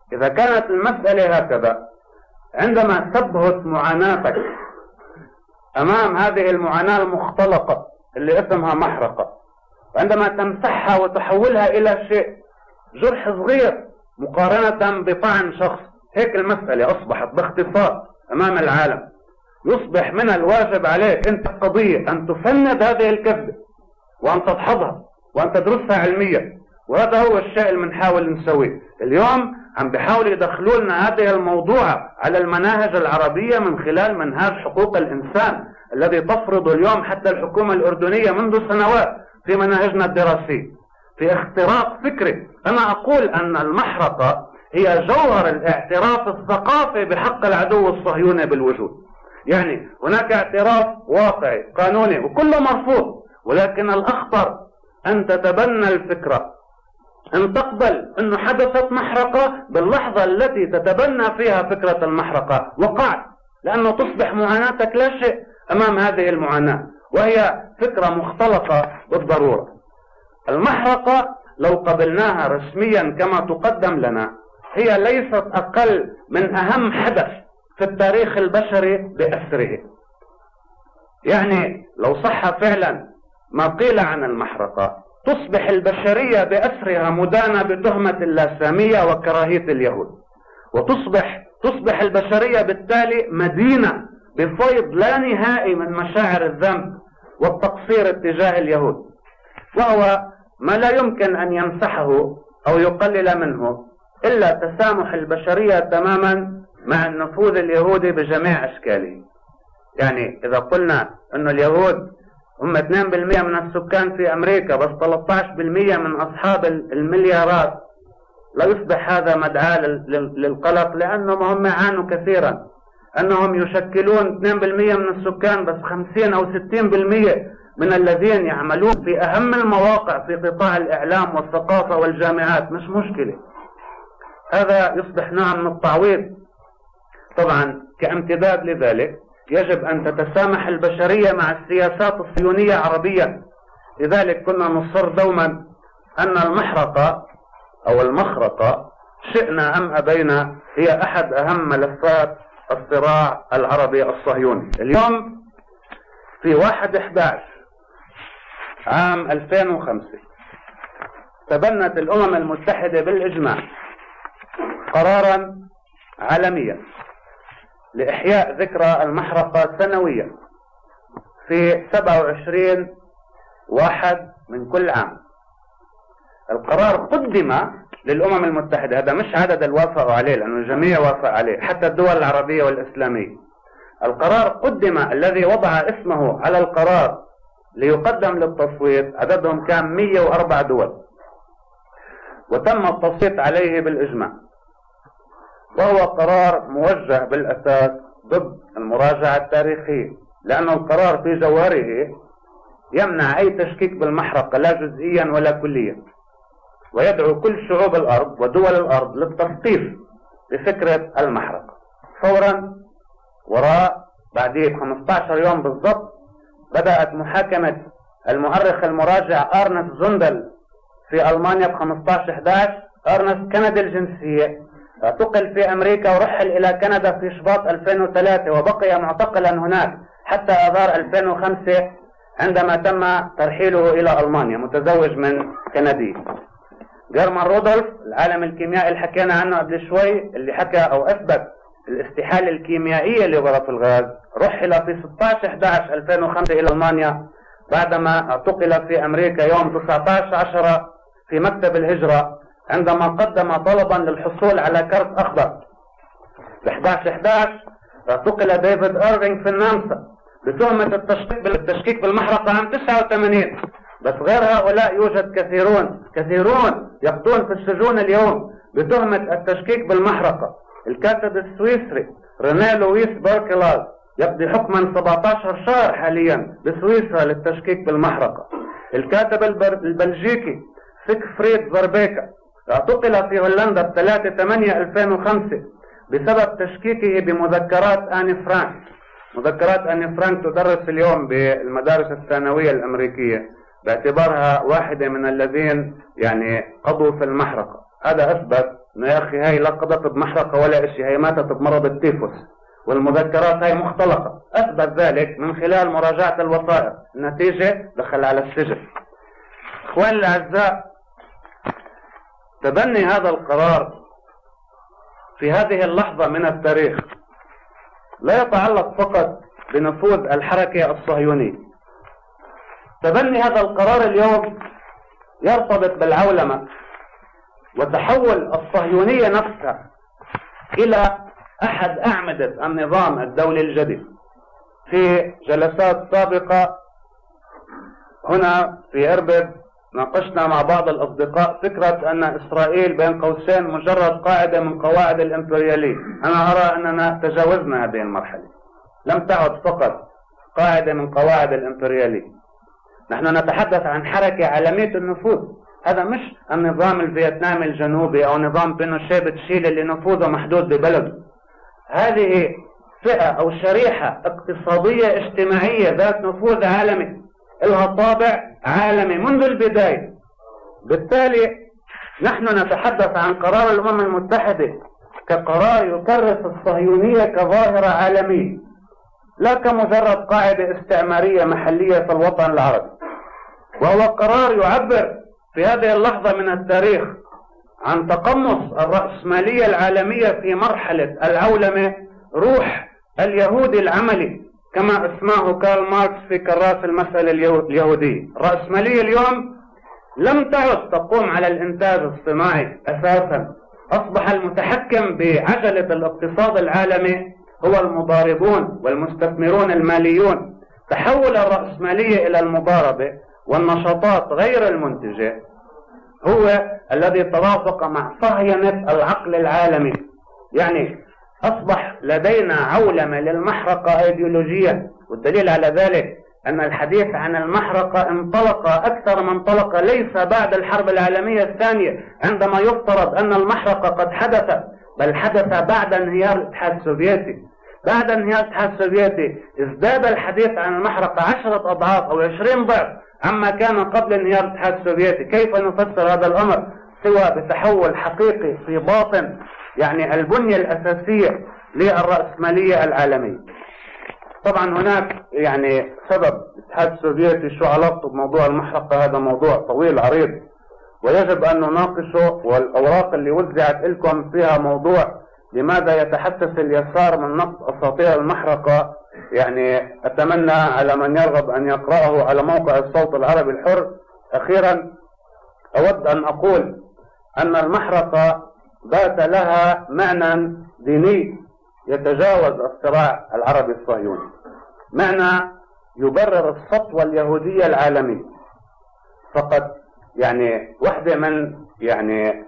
إذا كانت المسألة هكذا، عندما تبهت معاناتك أمام هذه المعاناة المختلقة اللي اسمها محرقة، وعندما تمسحها وتحولها إلى شيء جرح صغير مقارنة بطعن شخص، هيك المسألة أصبحت باختصار أمام العالم. يصبح من الواجب عليك أنت القضية أن تفند هذه الكذبة وأن تدحضها وأن تدرسها علميا، وهذا هو الشيء اللي بنحاول نسويه اليوم. عم بيحاولوا يدخلوا لنا هذه الموضوع على المناهج العربية من خلال منهاج حقوق الإنسان الذي تفرض اليوم حتى الحكومة الأردنية منذ سنوات في مناهجنا الدراسية، في اختراق فكري. أنا أقول أن المحرقة هي جوهر الاعتراف الثقافي بحق العدو الصهيوني بالوجود. يعني هناك اعتراف واقعي قانوني وكله مرفوض، ولكن الأخطر أن تتبنى الفكرة، أن تقبل أنه حدثت محرقة باللحظة التي تتبنى فيها فكرة المحرقة وقعت، لأنه تصبح معاناتك لا شيء أمام هذه المعاناة، وهي فكرة مختلطة بالضرورة. المحرقة لو قبلناها رسميا كما تقدم لنا هي ليست أقل من أهم حدث في التاريخ البشري بأسره. يعني لو صح فعلا ما قيل عن المحرقة، تصبح البشرية بأسرها مدانة بتهمة اللاسامية وكراهية اليهود، وتصبح البشرية بالتالي مدينة بفيض لا نهائي من مشاعر الذنب والتقصير اتجاه اليهود، وهو ما لا يمكن أن يمسحه أو يقلل منه إلا تسامح البشرية تماما مع النفوذ اليهودي بجميع أشكاله. يعني إذا قلنا أن اليهود هم 2% من السكان في أمريكا، بس 13% من أصحاب المليارات، لا يصبح هذا مدعاة للقلق، لأنهم هم عانوا كثيرا، أنهم يشكلون 2% من السكان، بس 50 أو 60% من الذين يعملون في أهم المواقع في قطاع الإعلام والثقافة والجامعات. مش مشكلة، هذا يصبح نوع من التعويض. طبعا كامتداد لذلك يجب أن تتسامح البشرية مع السياسات الصهيونية عربيا. لذلك كنا نصر دوما أن المحرقة أو المخرقة شئنا أم أبينا هي أحد أهم ملفات الصراع العربي الصهيوني. اليوم في 1/11 عام 2005 تبنت الأمم المتحدة بالإجماع قرارا عالميا لإحياء ذكرى المحرقة سنويا في 27/1 من كل عام. القرار قدم للأمم المتحدة، هذا مش عدد الوافقوا عليه لأنه الجميع وافق عليه حتى الدول العربية والإسلامية. القرار قدم، الذي وضع اسمه على القرار ليقدم للتصويت عددهم كان 104 دول، وتم التصويت عليه بالإجماع، وهو قرار موجه بالأساس ضد المراجعة التاريخية، لأنه القرار في جوهره يمنع أي تشكيك بالمحرقة لا جزئيا ولا كليا، ويدعو كل شعوب الأرض ودول الأرض للتثقيف بفكرة المحرقة. فورا وراء بعد 15 يوم بالضبط بدأت محاكمة المؤرخ المراجع أرنست زوندل في ألمانيا ب15/11. أرنست كندي الجنسية، اعتقل في أمريكا ورحل إلى كندا في شباط 2003، وبقي معتقلا هناك حتى آذار 2005 عندما تم ترحيله إلى ألمانيا متزوج من كندي. جيرمان رودولف العالم الكيميائي اللي حكينا عنه قبل شوي، اللي حكى أو أثبت الاستحالة الكيميائية لغرف الغاز، رحل في 16/11/2005 إلى ألمانيا بعدما اعتقل في أمريكا يوم 19/10 في مكتب الهجرة عندما قدم طلبا للحصول على كرت أخضر. ب11/11 اعتقل ديفيد إيرفينغ في النمسا بتهمة التشكيك بالمحرقة عام 89. بس غير هؤلاء يوجد كثيرون يقضون في السجون اليوم بتهمة التشكيك بالمحرقة. الكاتب السويسري رينيه لويس بيركلاز يقضي حكما 17 شهر حاليا بسويسرا للتشكيك بالمحرقة. الكاتب البلجيكي سيغفريد فيربيكا اعتقل في هولندا ب3/8/2005 بسبب تشكيكه بمذكرات آني فرانك. مذكرات آني فرانك تدرس اليوم بالمدارس الثانوية الأمريكية باعتبارها واحدة من الذين يعني قضوا في المحرقة. هذا أثبت انه يا اخي هاي لا قضت بمحرقة ولا اشي، هاي ماتت بمرض التيفوس، والمذكرات هاي مختلقة. اثبت ذلك من خلال مراجعة الوثائق، النتيجة دخل على السجن. اخواني الاعزاء، تبني هذا القرار في هذه اللحظة من التاريخ لا يتعلق فقط بنفوذ الحركة الصهيونية. تبني هذا القرار اليوم يرتبط بالعولمة وتحول الصهيونية نفسها إلى أحد أعمدة النظام الدولي الجديد. في جلسات سابقة هنا في إربد ناقشنا مع بعض الأصدقاء فكرة أن إسرائيل بين قوسين مجرد قاعدة من قواعد الإمبريالية. أنا أرى أننا تجاوزنا هذه المرحلة، لم تعد فقط قاعدة من قواعد الإمبريالية. نحن نتحدث عن حركة عالمية النفوذ. هذا مش النظام الفيتنامي الجنوبي أو نظام بينوشيه بتشيلي اللي نفوذه محدود ببلده. هذه فئة أو شريحة اقتصادية اجتماعية ذات نفوذ عالمي، لها طابع عالمي منذ البداية. بالتالي نحن نتحدث عن قرار الأمم المتحدة كقرار يكرس الصهيونية كظاهرة عالمية، لا كمجرد قاعدة استعمارية محلية في الوطن العربي. وهو قرار يعبر في هذه اللحظة من التاريخ عن تقمص الرأسمالية العالمية في مرحلة العولمة روح اليهودي العملي، كما اسماه كارل ماركس في كراس المسألة اليهودية. الرأسمالية اليوم لم تعد تقوم على الإنتاج الصناعي أساسا، أصبح المتحكم بعجلة الاقتصاد العالمي هو المضاربون والمستثمرون الماليون. تحول الرأسمالية إلى المضاربة، والنشاطات غير المنتجة هو الذي ترافق مع صهيونة العقل العالمي. يعني أصبح لدينا عولمة للمحرقة أيديولوجية، والدليل على ذلك أن الحديث عن المحرقة انطلق أكثر من انطلق ليس بعد الحرب العالمية الثانية عندما يفترض أن المحرقة قد حدثت، بل حدث بعد انهيار الاتحاد السوفيتي. بعد انهيار الاتحاد السوفيتي ازداد الحديث عن المحرقة 10 أضعاف أو 20 ضعف عما كان قبل انهيار الاتحاد السوفيتي. كيف نفسر هذا الأمر سوى بتحول حقيقي في باطن يعني البنية الأساسية للرأسمالية العالمية؟ طبعا هناك يعني سبب الاتحاد السوفيتي شو علاقته بموضوع المحرقة، هذا موضوع طويل عريض ويجب أن نناقشه، والأوراق اللي وزعت لكم فيها موضوع لماذا يتحسس اليسار من نقد أساطير المحرقة. يعني أتمنى على من يرغب أن يقرأه على موقع الصوت العربي الحر. أخيرا أود أن أقول أن المحرقة بات لها معنى ديني يتجاوز الصراع العربي الصهيوني، معنى يبرر السطوة اليهودية العالمية. فقد يعني واحدة من يعني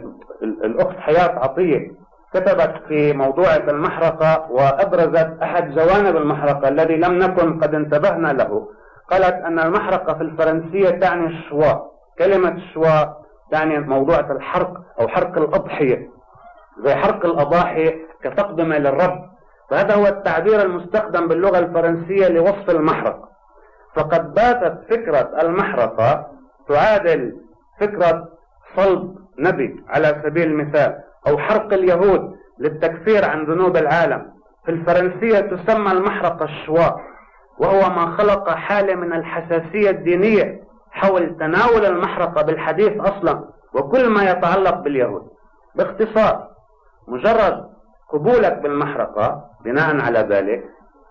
الأخت حياة عطية كتبت في موضوع المحرقة وأبرزت أحد جوانب المحرقة الذي لم نكن قد انتبهنا له. قالت أن المحرقة في الفرنسية تعني الشواء. كلمة الشواء تعني موضوع الحرق أو حرق الأضحية، زي حرق الأضاحي كتقدمة للرب. فهذا هو التعبير المستخدم باللغة الفرنسية لوصف المحرقة. فقد باتت فكرة المحرقة تعادل فكرة صلب نبي على سبيل المثال، أو حرق اليهود للتكفير عن ذنوب العالم. في الفرنسية تسمى المحرقة الشواء، وهو ما خلق حالة من الحساسية الدينية حول تناول المحرقة بالحديث أصلا وكل ما يتعلق باليهود. باختصار، مجرد قبولك بالمحرقة بناء على ذلك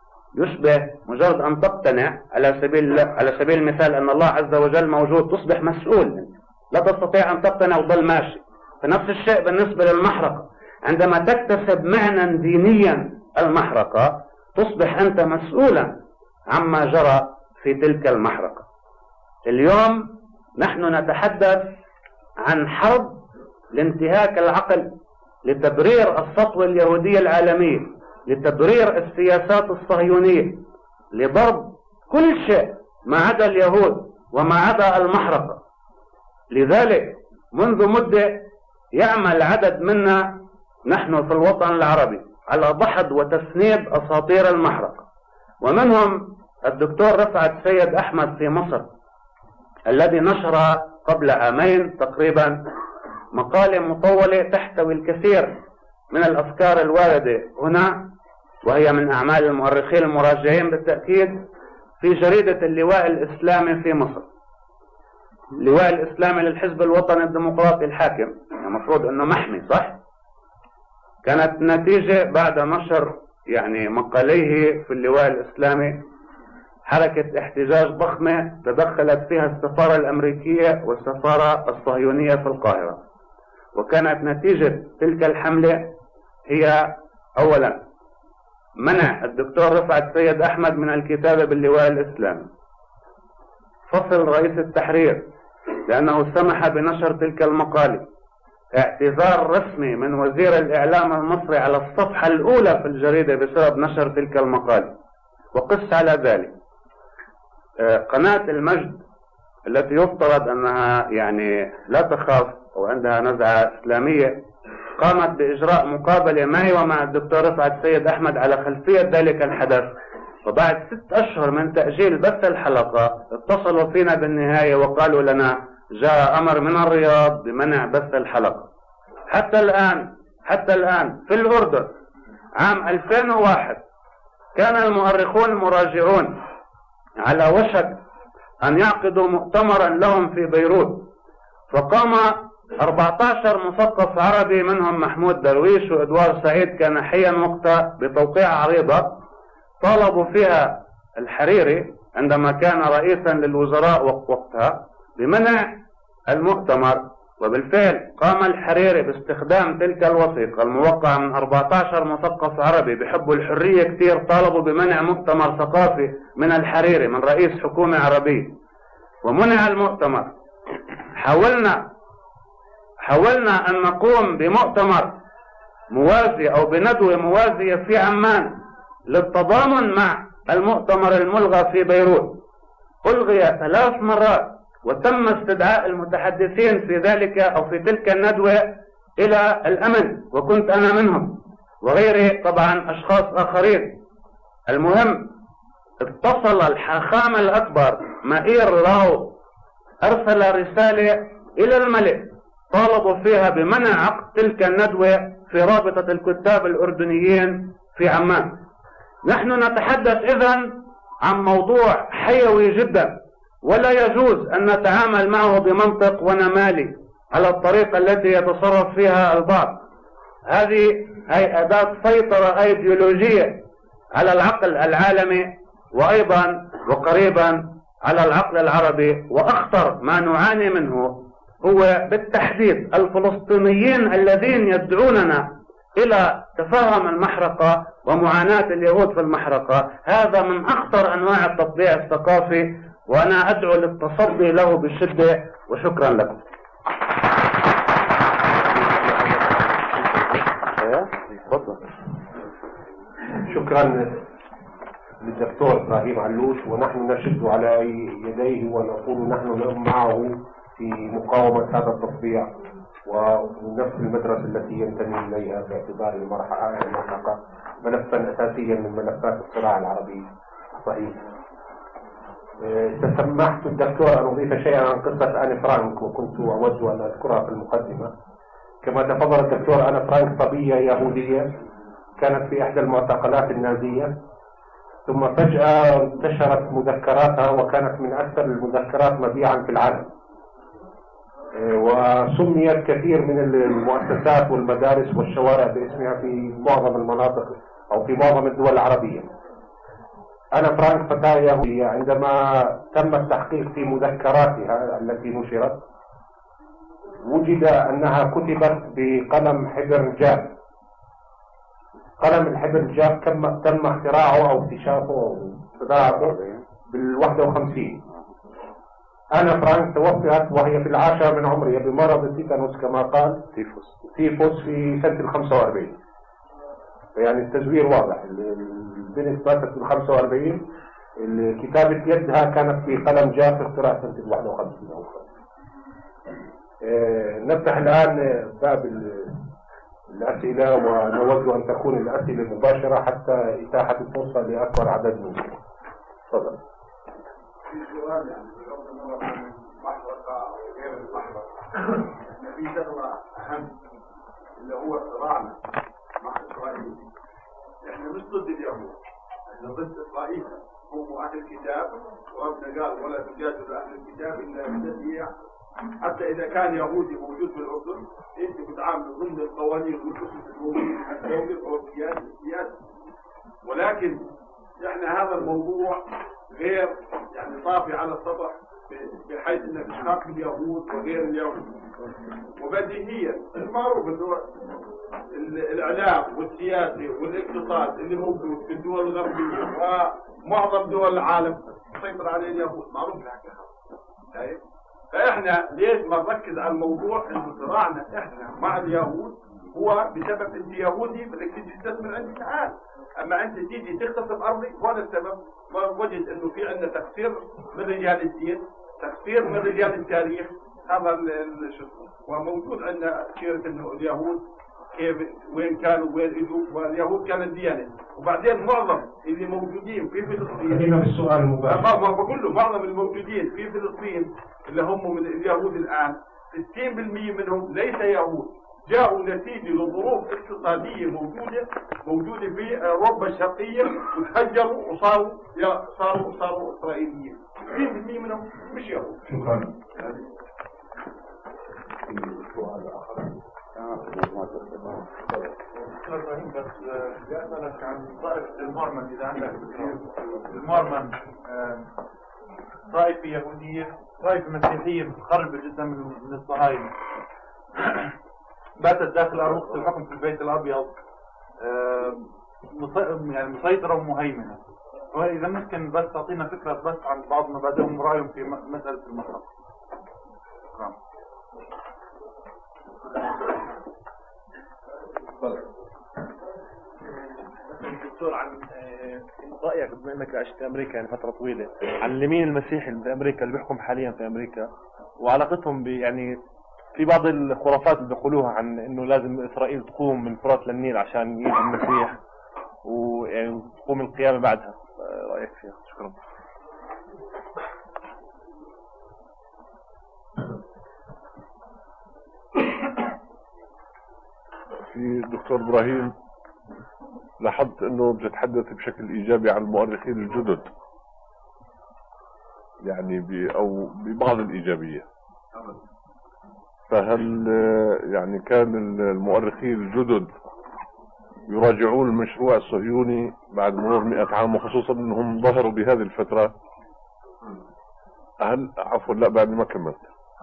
يشبه مجرد أن تقتنع على سبيل المثال أن الله عز وجل موجود، تصبح مسؤول، لا تستطيع أن تقتنع وتظل ماشي. فنفس الشيء بالنسبة للمحرقة، عندما تكتسب معنى دينيا المحرقة تصبح أنت مسؤولا عما جرى في تلك المحرقة. اليوم نحن نتحدث عن حرب لانتهاك العقل، لتبرير السطوة اليهودية العالمية، لتبرير السياسات الصهيونية، لضرب كل شيء ما عدا اليهود وما عدا المحرقة. لذلك منذ مدة يعمل عدد منا نحن في الوطن العربي على دحض وتسنيد أساطير المحرقة، ومنهم الدكتور رفعت سيد أحمد في مصر الذي نشر قبل عامين تقريبا مقالة مطولة تحتوي الكثير من الأفكار الواردة هنا، وهي من أعمال المؤرخين المراجعين بالتأكيد، في جريدة اللواء الإسلامي في مصر. اللواء الإسلامي للحزب الوطني الديمقراطي الحاكم، المفروض أنه محمي صح؟ كانت نتيجة بعد نشر يعني مقاليه في اللواء الإسلامي حركة احتجاج ضخمة تدخلت فيها السفارة الأمريكية والسفارة الصهيونية في القاهرة. وكانت نتيجة تلك الحملة هي أولا منع الدكتور رفعت سيد أحمد من الكتابة باللواء الإسلامي، فصل رئيس التحرير لأنه سمح بنشر تلك المقالة، اعتذار رسمي من وزير الإعلام المصري على الصفحة الأولى في الجريدة بسبب نشر تلك المقالة. وقس على ذلك قناة المجد التي يفترض أنها يعني لا تخاف وعندها نزعة إسلامية قامت بإجراء مقابلة معي ومع الدكتور رفعت سيد أحمد على خلفية ذلك الحدث. وبعد 6 أشهر من تأجيل بث الحلقة اتصلوا فينا بالنهاية وقالوا لنا جاء أمر من الرياض بمنع بث الحلقة. حتى الآن في الأردن عام 2001 كان المؤرخون المراجعون على وشك أن يعقدوا مؤتمرا لهم في بيروت، فقام 14 مثقف عربي منهم محمود درويش وإدوار سعيد كان حيا وقتها بتوقيع عريضة طالبوا فيها الحريري عندما كان رئيسا للوزراء وقتها بمنع المؤتمر. وبالفعل قام الحريري باستخدام تلك الوثيقة الموقعة من 14 مثقف عربي بحبوا الحرية كثير، طالبوا بمنع مؤتمر ثقافي من الحريري من رئيس حكومة عربية، ومنع المؤتمر. حاولنا أن نقوم بمؤتمر موازي أو بندوة موازية في عمان للتضامن مع المؤتمر الملغى في بيروت، ألغي 3 مرات، وتم استدعاء المتحدثين في ذلك أو في تلك الندوة إلى الأمن، وكنت أنا منهم وغيري طبعا أشخاص آخرين. المهم اتصل الحاخام الأكبر مائير لاو، أرسل رسالة إلى الملك طالبوا فيها بمنع عقد تلك الندوة في رابطة الكتاب الأردنيين في عمان. نحن نتحدث إذن عن موضوع حيوي جدا، ولا يجوز أن نتعامل معه بمنطق ونمالي على الطريقة التي يتصرف فيها البعض. هذه هي أداة سيطرة أيديولوجية على العقل العالمي وأيضا وقريبا على العقل العربي. وأخطر ما نعاني منه هو بالتحديد الفلسطينيين الذين يدعوننا إلى تفهم المحرقة ومعاناة اليهود في المحرقة. هذا من أخطر أنواع التطبيع الثقافي، وأنا أدعو للتصدي له بشدة. وشكرا لكم. شكرا للدكتور إبراهيم علوش، ونحن نشد على يديه ونقول نحن معه في مقاومة هذا التطبيع ونفس المدرسة التي ينتمي إليها باعتبار المحرقة ملفا أساسيا من ملفات الصراع العربي الصحيح. تسمحت الدكتور أن أضيف شيئا عن قصة آن فرانك، وكنت أود أن أذكرها في المقدمة. كما تفضل الدكتور، آن فرانك صبية يهودية كانت في إحدى المعتقلات النازية، ثم فجأة انتشرت مذكراتها وكانت من أكثر المذكرات مبيعا في العالم، وسميت كثير من المؤسسات والمدارس والشوارع باسمها في معظم المناطق أو في معظم الدول العربية. أنا فرانك فتاة يهودية عندما تم التحقيق في مذكراتها التي نشرت وجد أنها كتبت بقلم حبر جاف. قلم الحبر جاف تم اختراعه أو اكتشافه أو صناعته بال51. أنا فرانك توفيت وهي في 10 من عمرها بمرض التيتانوس كما قال تيفوس في سنة 45. يعني التزوير واضح، البنت ماتت في 45. كتابة يدها كانت في قلم جاف اختراع سنة 51. نفتح الآن باب الأسئلة، ونود أن تكون الأسئلة مباشرة حتى إتاحة الفرصة لأكبر عدد منكم. تفضل. في شغله اهم اللي هو صراعنا مع اسرائيل. احنا مش ضد اليهود، احنا ضد اسرائيل. هم اهل الكتاب، وربنا قال ولا تجادلوا اهل الكتاب الا بالتي هي. حتى اذا كان يهودي موجود في الاردن انتم بتعاملوا ضمن القوانين والاسس الموجوده في الدوله او السياسه. ولكن احنا هذا الموضوع غير يعني طافي على السطح، بحيث ان اشتراك اليهود وغير اليهود. وبديهيا المعروف انه الاعلام والسياسي والاقتصاد اللي موجود في الدول الغربيه ومعظم دول العالم تسيطر عليه اليهود، معروف الحكي هذا. فاحنا ليش ما نركز على الموضوع انه صراعنا احنا مع اليهود هو بسبب انت يهودي بدك تيجي تستثمر عندي، تعال. اما انت تيجي تغتصب ارضي، وهذا السبب وجد انه في عندنا تقصير من رجال الدين، تقصير من رجال التاريخ. هذا شو وموجود عندنا سيره انه اليهود كيف وين كانوا وين اجوا، واليهود كانت ديانه. وبعدين معظم اللي موجودين في فلسطين، خلينا بالسؤال المباشر. ما بقول له معظم الموجودين في فلسطين اللي هم من اليهود الان 60% منهم ليس يهود، جاءوا نتيجه لظروف اقتصاديه موجوده في اوروبا الشرقيه وتهجروا وصاروا اسرائيليين. 60% منهم مش يهود. شكرا. بس بسألك عن طائفة المورمون. إذا عندك المورمون طائفة يهودية، طائفة مسيحية متقربة جدا من الصهاينة، باتت داخل أرض الحكم في البيت الأبيض، يعني مسيطرة ومهيمنة. وإذا ممكن بس تعطينا فكرة بس عن بعض مبادئهم ورأيهم في مسألة المحرق. شكرا. دكتور، عن رأيك بما انك عشت في امريكا يعني فترة طويلة، عن اليمين المسيحي في امريكا اللي بيحكم حاليا في امريكا وعلاقتهم يعني في بعض الخرافات اللي بيقولوها عن انه لازم اسرائيل تقوم من فرات للنيل عشان يجي المسيح ويعني تقوم القيامة بعدها. رأيك فيها؟ شكرا. في دكتور إبراهيم، لاحظت أنه بتتحدث بشكل إيجابي عن المؤرخين الجدد، يعني أو ببعض الإيجابية. فهل يعني كان المؤرخين الجدد يراجعون المشروع الصهيوني بعد مرور 100 عام، وخصوصا أنهم ظهروا بهذه الفترة؟ عفوا، لا بعد ما كملت.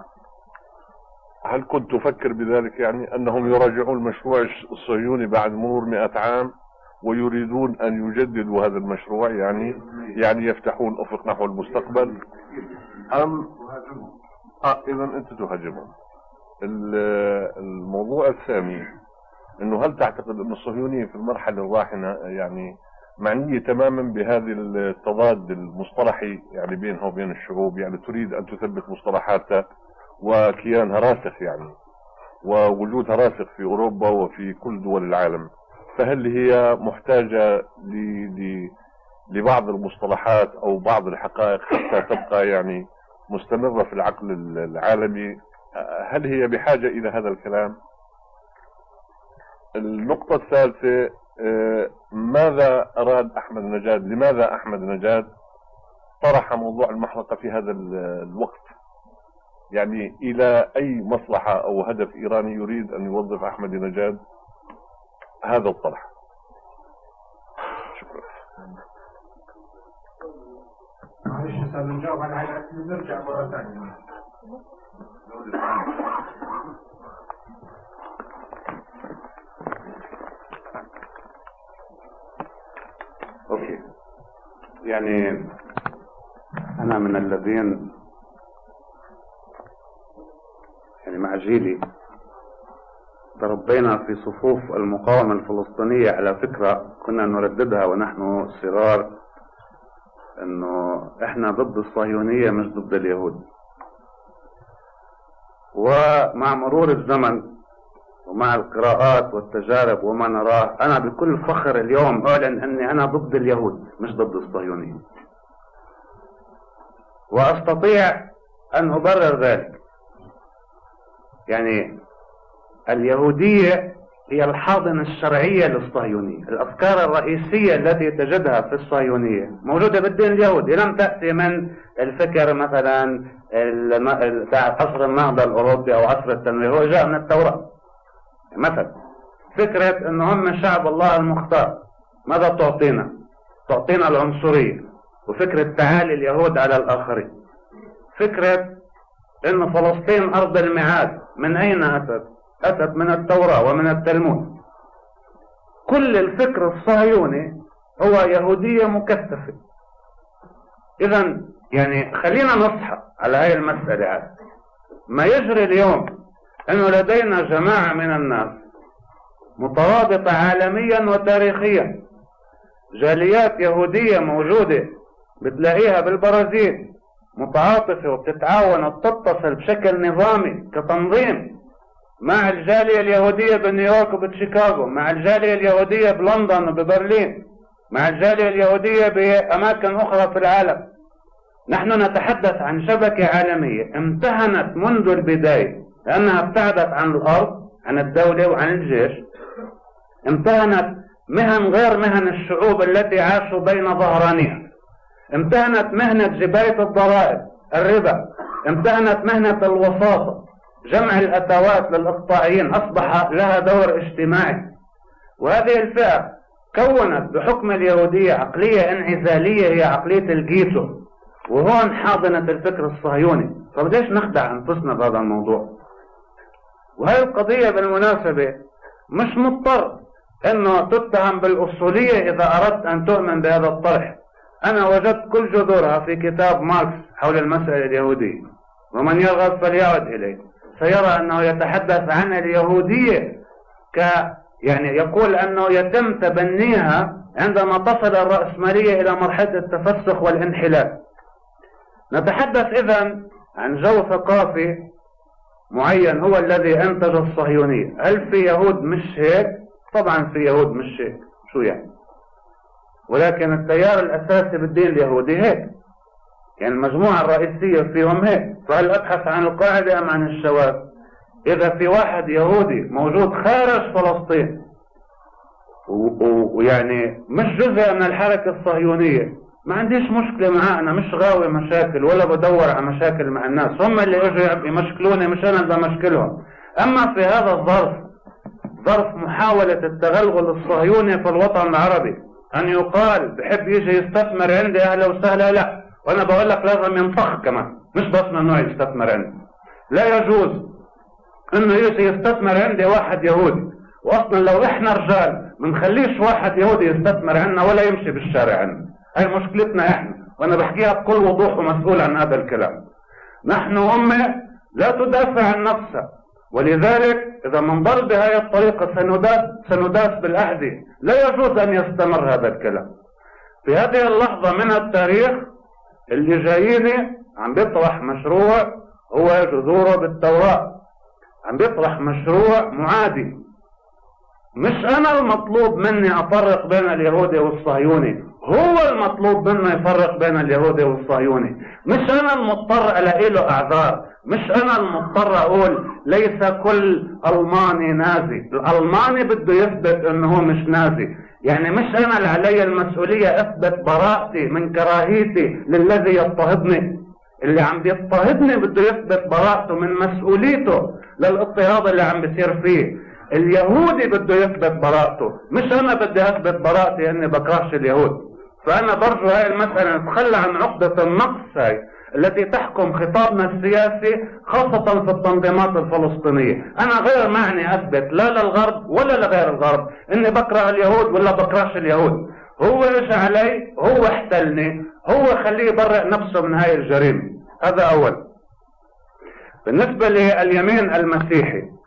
هل كنت تفكر بذلك، يعني أنهم يراجعون المشروع الصهيوني بعد مرور 100 عام ويريدون أن يجددوا هذا المشروع، يعني يفتحون أفق نحو المستقبل، أم إذا أنت تهاجمهم؟ الموضوع الثاني، أنه هل تعتقد أن الصهيونية في المرحلة الراهنة يعني معنية تماما بهذه التضاد المصطلحي يعني بينها وبين الشعوب، يعني تريد أن تثبت مصطلحاتها وكيانها راسخ يعني ووجودها راسخ في أوروبا وفي كل دول العالم؟ فهل هي محتاجة لبعض المصطلحات أو بعض الحقائق حتى تبقى يعني مستمرة في العقل العالمي؟ هل هي بحاجة إلى هذا الكلام؟ النقطة الثالثة، ماذا أراد أحمد نجاد؟ لماذا أحمد نجاد طرح موضوع المحرقة في هذا الوقت؟ يعني إلى أي مصلحة أو هدف إيراني يريد أن يوظف أحمد نجاد هذا الطرح؟ شكرا. معلش أستاذ، نجاوب على هذا نرجع مرة ثانية. أوكي، يعني أنا من الذين يعني مع جيلي تربينا في صفوف المقاومة الفلسطينية على فكرة كنا نرددها ونحن صغار، انه احنا ضد الصهيونية مش ضد اليهود. ومع مرور الزمن ومع القراءات والتجارب وما نراه، انا بكل فخر اليوم اعلن اني انا ضد اليهود مش ضد الصهيونية، واستطيع ان ابرر ذلك. يعني اليهودية هي الحاضنة الشرعية للصهيونية. الأفكار الرئيسية التي تجدها في الصهيونية موجودة بالدين اليهودي، لم تأتي من الفكر مثلا عصر النهضة الأوروبي أو عصر التنوير، هو جاء من التوراة. مثلا فكرة أنه هم شعب الله المختار، ماذا تعطينا؟ تعطينا العنصرية وفكرة تعالي اليهود على الآخرين. فكرة أن فلسطين أرض الميعاد، من أين أتت؟ أتت من التوراة ومن التلمود. كل الفكر الصهيوني هو يهودية مكثفة. إذا يعني خلينا نصحى على هاي المسألة. ما يجري اليوم أنه لدينا جماعة من الناس مترابطة عالميا وتاريخيا، جاليات يهودية موجودة بتلاقيها بالبرازيل متعاطفة وبتتعاون وبتتصل بشكل نظامي كتنظيم مع الجالية اليهودية بنيويورك وبشيكاغو، مع الجالية اليهودية بلندن وببرلين، مع الجالية اليهودية بأماكن أخرى في العالم. نحن نتحدث عن شبكة عالمية امتهنت منذ البداية، لأنها ابتعدت عن الأرض، عن الدولة وعن الجيش. امتهنت مهن غير مهن الشعوب التي عاشوا بين ظهرانها. امتهنت مهنة جباية الضرائب، الربا. امتهنت مهنة الوساطة، جمع الأتوات للإقطاعيين، أصبح لها دور اجتماعي. وهذه الفئة كونت بحكم اليهودية عقلية انعزالية، هي عقلية الجيتو، وهون حاضنة الفكر الصهيوني. فبديش نخدع أنفسنا بهذا الموضوع. وهي القضية بالمناسبة مش مضطر أنه تتهم بالأصولية إذا أردت أن تؤمن بهذا الطرح. أنا وجدت كل جذورها في كتاب ماركس حول المسألة اليهودية، ومن يرغب فليعد إليه سيرى أنه يتحدث عن اليهودية يعني يقول أنه يتم تبنيها عندما تصل الرأسمالية إلى مرحلة التفسخ والانحلال. نتحدث إذن عن جو ثقافي معين هو الذي أنتج الصهيونية. هل في يهود مش هيك؟ طبعا في يهود مش هيك، شو يعني؟ ولكن التيار الأساسي بالدين اليهودي هيك، يعني المجموعة الرئيسية فيهم هيك. فهل أبحث عن القاعدة أم عن الشواذ؟ إذا في واحد يهودي موجود خارج فلسطين ويعني مش جزء من الحركة الصهيونية، ما عنديش مشكلة معاه. أنا مش غاوي مشاكل ولا بدور على مشاكل مع الناس، هم اللي يجوا يمشكلوني مش أنا اللي بمشكلهم. أما في هذا الظرف، ظرف محاولة التغلغل الصهيوني في الوطن العربي، أن يقال بحب يجي يستثمر عندي أهلا وسهلا، لا، وأنا بقول لك لازم ينفخ كمان، مش بس ممنوع يستثمر عندي. لا يجوز إنه يجي يستثمر عندي واحد يهودي، وأصلا لو إحنا رجال منخليش واحد يهودي يستثمر عنا ولا يمشي بالشارع عنا. هاي مشكلتنا إحنا، وأنا بحكيها بكل وضوح ومسؤول عن هذا الكلام. نحن أمة لا تدافع عن نفسها، ولذلك إذا منضل بهذه الطريقة سنداس بالأحذية. لا يجوز أن يستمر هذا الكلام. في هذه اللحظة من التاريخ اللي جاييني عم بيطرح مشروع هو جذوره بالتوراة، عم بيطرح مشروع معادي. مش أنا المطلوب مني أفرق بين اليهودي والصهيوني، هو المطلوب منه يفرق بين اليهودي والصهيوني. مش أنا المضطر ألاقي له أعذار، مش أنا المضطر أقول ليس كل ألماني نازي. الألماني بده يثبت أنه مش نازي، يعني مش أنا اللي علي المسؤولية أثبت براءتي من كراهيتي للذي يضطهدني. اللي عم بيضطهدني بده يثبت براءته من مسؤوليته للاضطهاد اللي عم بيصير فيه. اليهودي بده يثبت براءته، مش أنا بدي أثبت براءتي أني بكرهش اليهود. فأنا برجو هاي المسألة نتخلى عن عقدة النقص هاي التي تحكم خطابنا السياسي، خاصة في التنظيمات الفلسطينية. أنا غير معني أثبت لا للغرب ولا لغير الغرب إني بكره اليهود ولا بكرهش اليهود. هو إجى علي، هو احتلني، هو خليه يبرئ نفسه من هاي الجريمة. هذا أول. بالنسبة لليمين المسيحي،